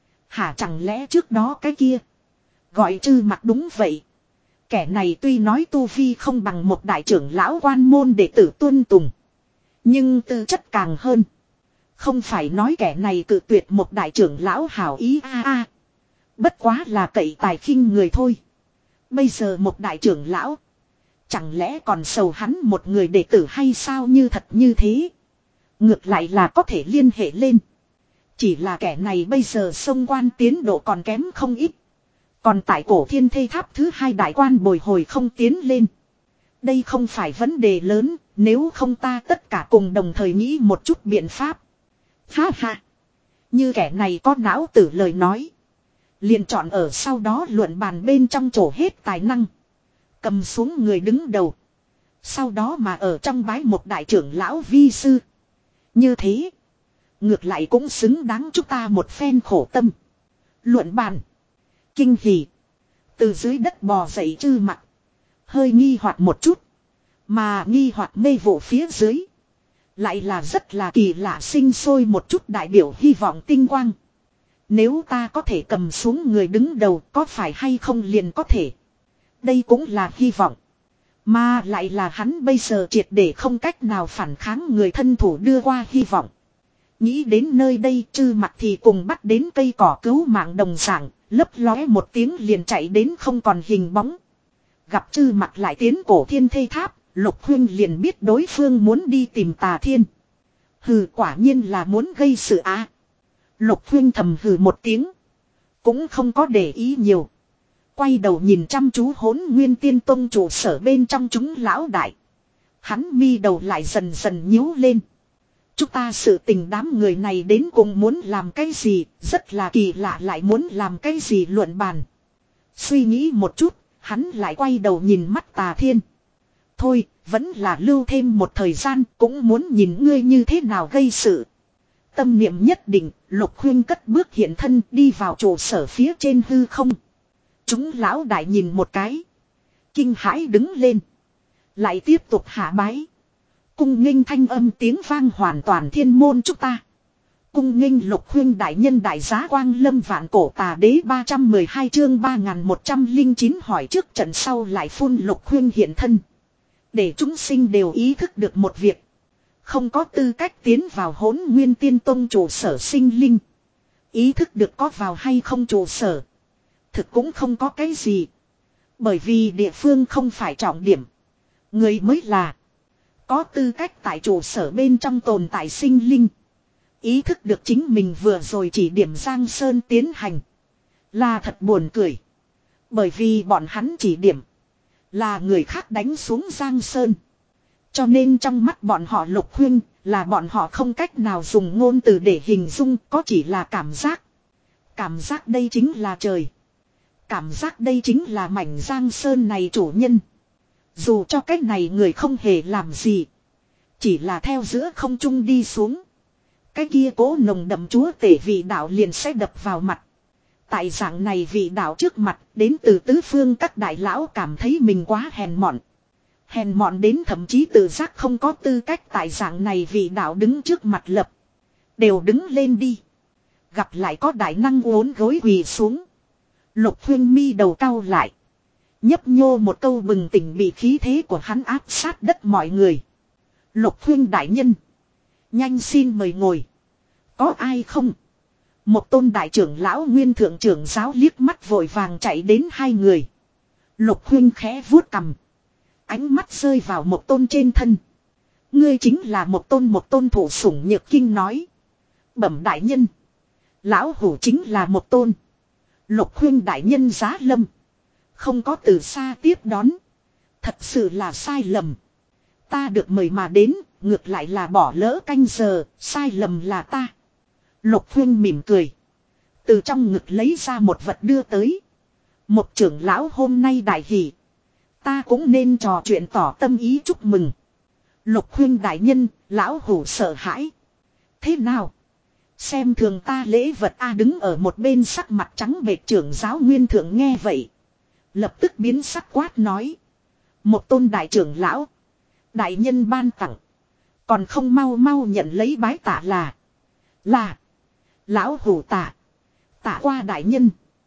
Hả chẳng lẽ trước đó cái kia. Gọi Trư Mặc đúng vậy. Kẻ này tuy nói tu vi không bằng một đại trưởng lão quan môn đệ tử tuân tùng. Nhưng tư chất càng hơn. Không phải nói kẻ này cự tuyệt một đại trưởng lão hảo ý a a. Bất quá là cậy tài khinh người thôi. Bây giờ một đại trưởng lão. Chẳng lẽ còn sầu hắn một người đệ tử hay sao như thật như thế. Ngược lại là có thể liên hệ lên. Chỉ là kẻ này bây giờ xông quan tiến độ còn kém không ít. Còn tại cổ thiên thê tháp thứ hai đại quan bồi hồi không tiến lên. Đây không phải vấn đề lớn. Nếu không ta tất cả cùng đồng thời nghĩ một chút biện pháp. Ha ha. Như kẻ này có não tử lời nói. Liền chọn ở sau đó luận bàn bên trong chỗ hết tài năng. Cầm xuống người đứng đầu. Sau đó mà ở trong bái một đại trưởng lão vi sư. Như thế. Ngược lại cũng xứng đáng chúng ta một phen khổ tâm. Luận bàn. Kinh hỉ. Từ dưới đất bò dậy Trư Mặc. Hơi nghi hoặc một chút. Mà nghi hoặc mê vụ phía dưới. Lại là rất là kỳ lạ sinh sôi một chút đại biểu hy vọng tinh quang. Nếu ta có thể cầm xuống người đứng đầu có phải hay không liền có thể. Đây cũng là hy vọng. Mà lại là hắn bây giờ triệt để không cách nào phản kháng người thân thủ đưa qua hy vọng. Nghĩ đến nơi đây Trư Mặc thì cùng bắt đến cây cỏ cứu mạng đồng dạng, lấp lóe một tiếng liền chạy đến không còn hình bóng. Gặp Trư Mặc lại tiến cổ thiên thây tháp, Lục Huynh liền biết đối phương muốn đi tìm Tà Thiên. Hừ, quả nhiên là muốn gây sự á. Lục Huynh thầm hừ một tiếng. Cũng không có để ý nhiều. Quay đầu nhìn chăm chú Hỗn Nguyên Tiên Tông trụ sở bên trong chúng lão đại. Hắn mi đầu lại dần dần nhíu lên. Chúng ta sự tình đám người này đến cùng muốn làm cái gì, rất là kỳ lạ lại muốn làm cái gì luận bàn. Suy nghĩ một chút, hắn lại quay đầu nhìn mắt Tà Thiên. Thôi, vẫn là lưu thêm một thời gian, cũng muốn nhìn ngươi như thế nào gây sự. Tâm niệm nhất định, Lục Huynh cất bước hiện thân đi vào trụ sở phía trên hư không. Chúng lão đại nhìn một cái. Kinh hãi đứng lên. Lại tiếp tục hạ bái. Cung nghênh thanh âm tiếng vang hoàn toàn thiên môn chúng ta. Cung nghênh Lục Huynh đại nhân đại giá quang lâm vạn cổ Tà Đế ba trăm mười hai chương ba nghìn một trăm lẻ chín hỏi trước trận sau lại phun Lục Huynh hiện thân. Để chúng sinh đều ý thức được một việc. Không có tư cách tiến vào Hỗn Nguyên Tiên Tông trụ sở sinh linh. Ý thức được có vào hay không trụ sở. Thực cũng không có cái gì. Bởi vì địa phương không phải trọng điểm. Người mới là. Có tư cách tại trụ sở bên trong tồn tại sinh linh. Ý thức được chính mình vừa rồi chỉ điểm Giang Sơn tiến hành. Là thật buồn cười. Bởi vì bọn hắn chỉ điểm. Là người khác đánh xuống Giang Sơn. Cho nên trong mắt bọn họ Lục Huynh là bọn họ không cách nào dùng ngôn từ để hình dung, có chỉ là cảm giác. Cảm giác đây chính là trời. Cảm giác đây chính là mảnh Giang Sơn này chủ nhân. Dù cho cái này người không hề làm gì. Chỉ là theo giữa không trung đi xuống. Cái kia cố nồng đậm chúa tể vị đạo liền sẽ đập vào mặt. Tại dạng này vị đạo trước mặt, đến từ tứ phương các đại lão cảm thấy mình quá hèn mọn. Hèn mọn đến thậm chí tự giác không có tư cách tại dạng này vị đạo đứng trước mặt lập. Đều đứng lên đi. Gặp lại có đại năng uốn gối quỳ xuống. Lục Huynh mi đầu cau lại. Nhấp nhô một câu bừng tỉnh bị khí thế của hắn áp sát đất mọi người. Lục Huynh đại nhân. Nhanh xin mời ngồi. Có ai không? Một tôn đại trưởng lão nguyên thượng trưởng giáo liếc mắt vội vàng chạy đến hai người. Lục Huynh khẽ vuốt cằm. Ánh mắt rơi vào một tôn trên thân. Ngươi chính là một tôn một tôn thủ sủng nhược kinh nói. Bẩm đại nhân. Lão hủ chính là một tôn. Lục Huynh đại nhân giá lâm. Không có từ xa tiếp đón. Thật sự là sai lầm. Ta được mời mà đến, ngược lại là bỏ lỡ canh giờ, sai lầm là ta. Lục Huynh mỉm cười. Từ trong ngực lấy ra một vật đưa tới. Một trưởng lão hôm nay đại hỷ. Ta cũng nên trò chuyện tỏ tâm ý chúc mừng. Lục Huynh đại nhân, lão hủ sợ hãi. Thế nào? Xem thường ta lễ vật A đứng ở một bên sắc mặt trắng bệch trưởng giáo nguyên thượng nghe vậy. Lập tức biến sắc quát nói. Một tôn đại trưởng lão. Đại nhân ban tặng. Còn không mau mau nhận lấy bái tạ là. Là. Lão hủ tạ. Tạ qua đại nhân.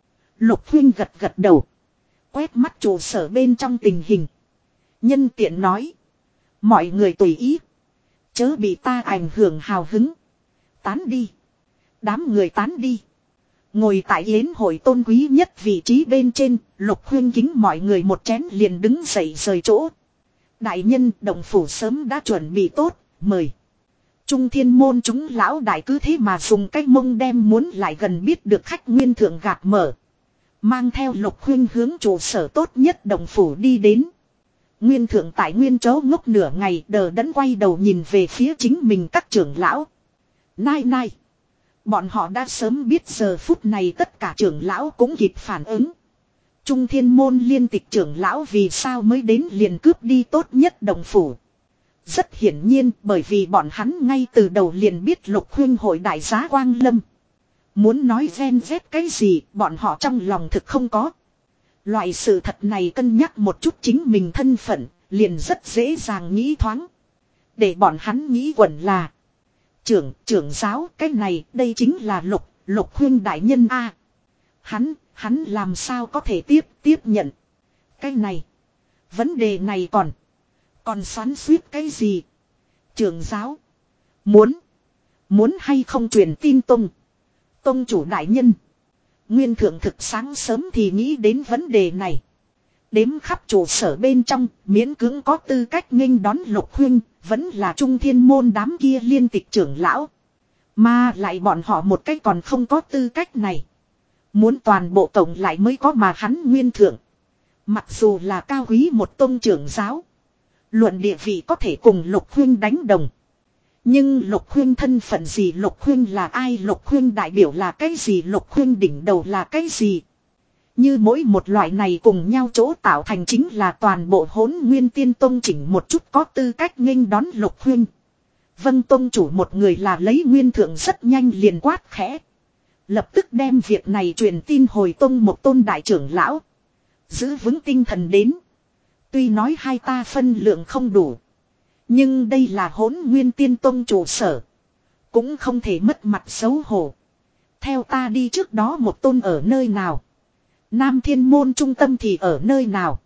Lục Huynh gật gật đầu. Quét mắt trụ sở bên trong tình hình. Nhân tiện nói. Mọi người tùy ý. Chớ bị ta ảnh hưởng hào hứng. Tán đi. Đám người tán đi. Ngồi tại yến hội tôn quý nhất vị trí bên trên. Lục Huynh kính mọi người một chén liền đứng dậy rời chỗ. Đại nhân động phủ sớm đã chuẩn bị tốt. Mời. Trung thiên môn chúng lão đại cứ thế mà dùng cái mông đem muốn lại gần biết được khách nguyên thượng gạt mở. Mang theo Lục Huynh hướng trụ sở tốt nhất đồng phủ đi đến. Nguyên thượng tại nguyên chỗ ngốc nửa ngày đờ đẫn quay đầu nhìn về phía chính mình các trưởng lão. Nai nai. Bọn họ đã sớm biết giờ phút này tất cả trưởng lão cũng kịp phản ứng. Trung thiên môn liên tịch trưởng lão vì sao mới đến liền cướp đi tốt nhất đồng phủ. Rất hiển nhiên bởi vì bọn hắn ngay từ đầu liền biết Lục Huynh hội đại giá quang lâm. Muốn nói ven vét cái gì bọn họ trong lòng thực không có. Loại sự thật này cân nhắc một chút chính mình thân phận liền rất dễ dàng nghĩ thoáng. Để bọn hắn nghĩ quẩn là. Trưởng, trưởng giáo cái này đây chính là Lục, Lục huynh đại nhân a, Hắn, hắn làm sao có thể tiếp, tiếp nhận. Cái này. Vấn đề này còn. Còn xoắn suýt cái gì? Trưởng giáo. Muốn. Muốn hay không truyền tin tông. Tông chủ đại nhân. Nguyên thượng thực sáng sớm thì nghĩ đến vấn đề này. Đếm khắp trụ sở bên trong, miễn cưỡng có tư cách nghênh đón Lục huynh, vẫn là trung thiên môn đám kia liên tịch trưởng lão. Mà lại bọn họ một cách còn không có tư cách này. Muốn toàn bộ tổng lại mới có mà hắn nguyên thượng. Mặc dù là cao quý một tôn trưởng giáo. Luận địa vị có thể cùng Lục huynh đánh đồng. Nhưng Lục huynh thân phận gì, Lục huynh là ai, Lục huynh đại biểu là cái gì, Lục huynh đỉnh đầu là cái gì. Như mỗi một loại này cùng nhau chỗ tạo thành chính là toàn bộ Hỗn Nguyên Tiên Tông chỉnh một chút có tư cách nghênh đón Lục huynh. Vân tông chủ một người là lấy nguyên thượng rất nhanh liền quát khẽ. Lập tức đem việc này truyền tin hồi tông một tôn đại trưởng lão. Giữ vững tinh thần đến. Tuy nói hai ta phân lượng không đủ. Nhưng đây là Hỗn Nguyên Tiên Tông trụ sở. Cũng không thể mất mặt xấu hổ. Theo ta đi trước đó một tôn ở nơi nào. Nam Thiên Môn trung tâm thì ở nơi nào.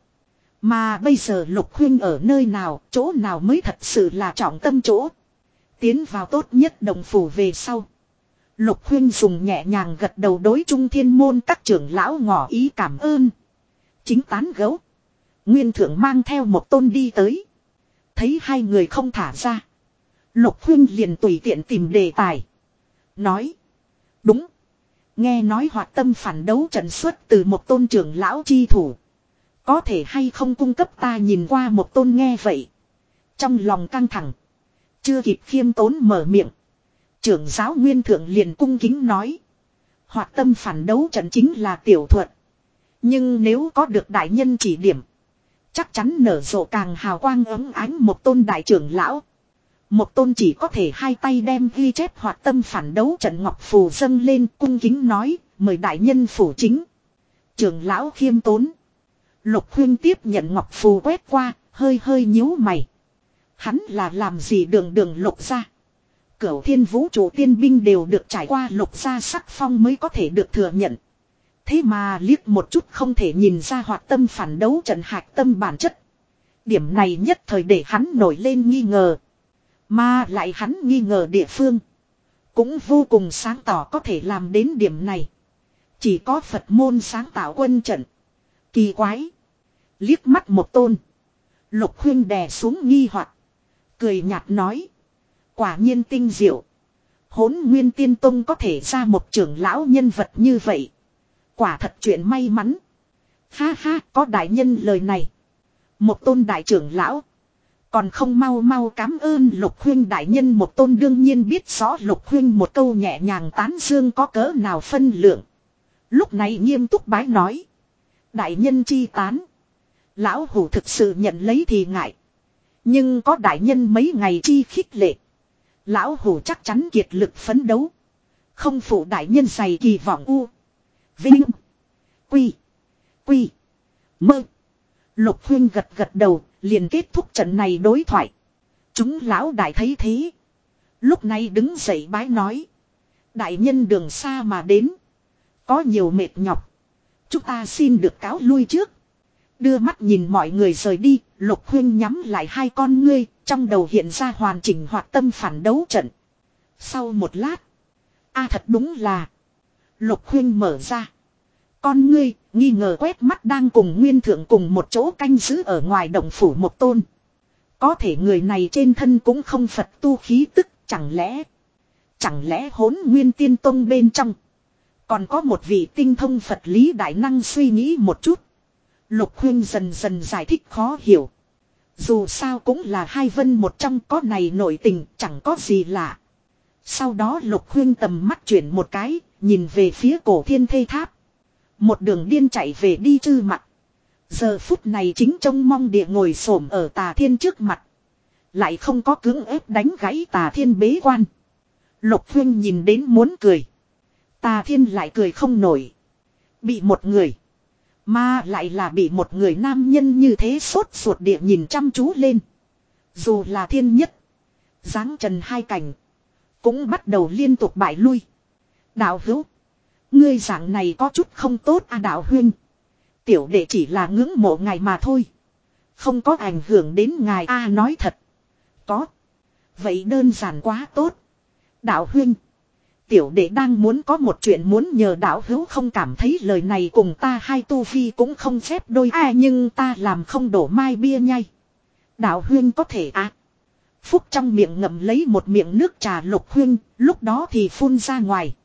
Mà bây giờ Lục huynh ở nơi nào, chỗ nào mới thật sự là trọng tâm chỗ. Tiến vào tốt nhất đồng phủ về sau. Lục huynh dùng nhẹ nhàng gật đầu đối Trung Thiên Môn các trưởng lão ngỏ ý cảm ơn. Chính tán gấu. Nguyên thượng mang theo một tôn đi tới. Thấy hai người không thả ra. Lục huynh liền tùy tiện tìm đề tài. Nói. Đúng. Nghe nói hoạt tâm phản đấu trận xuất từ một tôn trưởng lão chi thủ. Có thể hay không cung cấp ta nhìn qua một tôn, nghe vậy. Trong lòng căng thẳng. Chưa kịp khiêm tốn mở miệng. Trưởng giáo nguyên thượng liền cung kính nói. Hoạt tâm phản đấu trận chính là tiểu thuật. Nhưng nếu có được đại nhân chỉ điểm. Chắc chắn nở rộ càng hào quang ấm ánh một tôn đại trưởng lão. Một tôn chỉ có thể hai tay đem ghi chép hoạt tâm phản đấu trận ngọc phù dâng lên, cung kính nói, mời đại nhân phủ chính. Trưởng lão khiêm tốn. Lục huynh tiếp nhận ngọc phù quét qua, hơi hơi nhíu mày. Hắn là làm gì đường đường Lục gia. Cửu thiên vũ trụ tiên binh đều được trải qua Lục gia sắc phong mới có thể được thừa nhận. Thế mà liếc một chút không thể nhìn ra hoạt tâm phản đấu trận hạch tâm bản chất. Điểm này nhất thời để hắn nổi lên nghi ngờ. Mà lại hắn nghi ngờ địa phương. Cũng vô cùng sáng tỏ có thể làm đến điểm này. Chỉ có Phật môn sáng tạo quân trận. Kỳ quái. Liếc mắt một tôn. Lục huynh đè xuống nghi hoặc. Cười nhạt nói. Quả nhiên tinh diệu. Hỗn Nguyên Tiên Tông có thể ra một trưởng lão nhân vật như vậy. Quả thật chuyện may mắn. Ha ha, có đại nhân lời này. Một tôn đại trưởng lão. Còn không mau mau cảm ơn Lục huynh đại nhân, một tôn đương nhiên biết rõ Lục huynh một câu nhẹ nhàng tán dương có cỡ nào phân lượng. Lúc này nghiêm túc bái nói. Đại nhân chi tán. Lão hủ thực sự nhận lấy thì ngại. Nhưng có đại nhân mấy ngày chi khích lệ. Lão hủ chắc chắn kiệt lực phấn đấu. Không phụ đại nhân dày kỳ vọng u. Vinh. Quy. Quy. Mơ. Lục huynh gật gật đầu, liền kết thúc trận này đối thoại. Chúng lão đại thấy thế. Lúc này đứng dậy bái nói. Đại nhân đường xa mà đến. Có nhiều mệt nhọc. Chúng ta xin được cáo lui trước. Đưa mắt nhìn mọi người rời đi, Lục huynh nhắm lại hai con ngươi, trong đầu hiện ra hoàn chỉnh hoạt tâm phản đấu trận. Sau một lát. A thật đúng là. Lục huynh mở ra. Con ngươi, nghi ngờ quét mắt đang cùng nguyên thượng cùng một chỗ canh giữ ở ngoài động phủ một tôn. Có thể người này trên thân cũng không Phật tu khí tức, chẳng lẽ. Chẳng lẽ Hỗn Nguyên Tiên Tông bên trong. Còn có một vị tinh thông Phật lý đại năng, suy nghĩ một chút. Lục huynh dần dần giải thích khó hiểu. Dù sao cũng là hai vân một trong, có này nội tình chẳng có gì lạ. Sau đó Lục huynh tầm mắt chuyển một cái, nhìn về phía Cổ Thiên Thê Tháp. Một đường điên chạy về đi chư mặt. Giờ phút này chính trông mong địa ngồi xổm ở Tà Thiên trước mặt. Lại không có cưỡng ép đánh gãy Tà Thiên bế quan. Lục huynh nhìn đến muốn cười. Tà Thiên lại cười không nổi. Bị một người. Mà lại là bị một người nam nhân như thế sốt ruột địa nhìn chăm chú lên. Dù là thiên nhất. Giáng trần hai cảnh. Cũng bắt đầu liên tục bại lui. Đạo hữu. Ngươi dạng này có chút không tốt à đạo huynh. Tiểu đệ chỉ là ngưỡng mộ ngài mà thôi. Không có ảnh hưởng đến ngài a nói thật. Có. Vậy đơn giản quá tốt. Đạo huynh. Tiểu đệ đang muốn có một chuyện muốn nhờ đạo hữu không cảm thấy lời này cùng ta hai tu vi cũng không phép đôi a nhưng ta làm không đổ mai bia nhai. Đạo huynh có thể à. Phúc trong miệng ngậm lấy một miệng nước trà Lục huynh, lúc đó thì phun ra ngoài.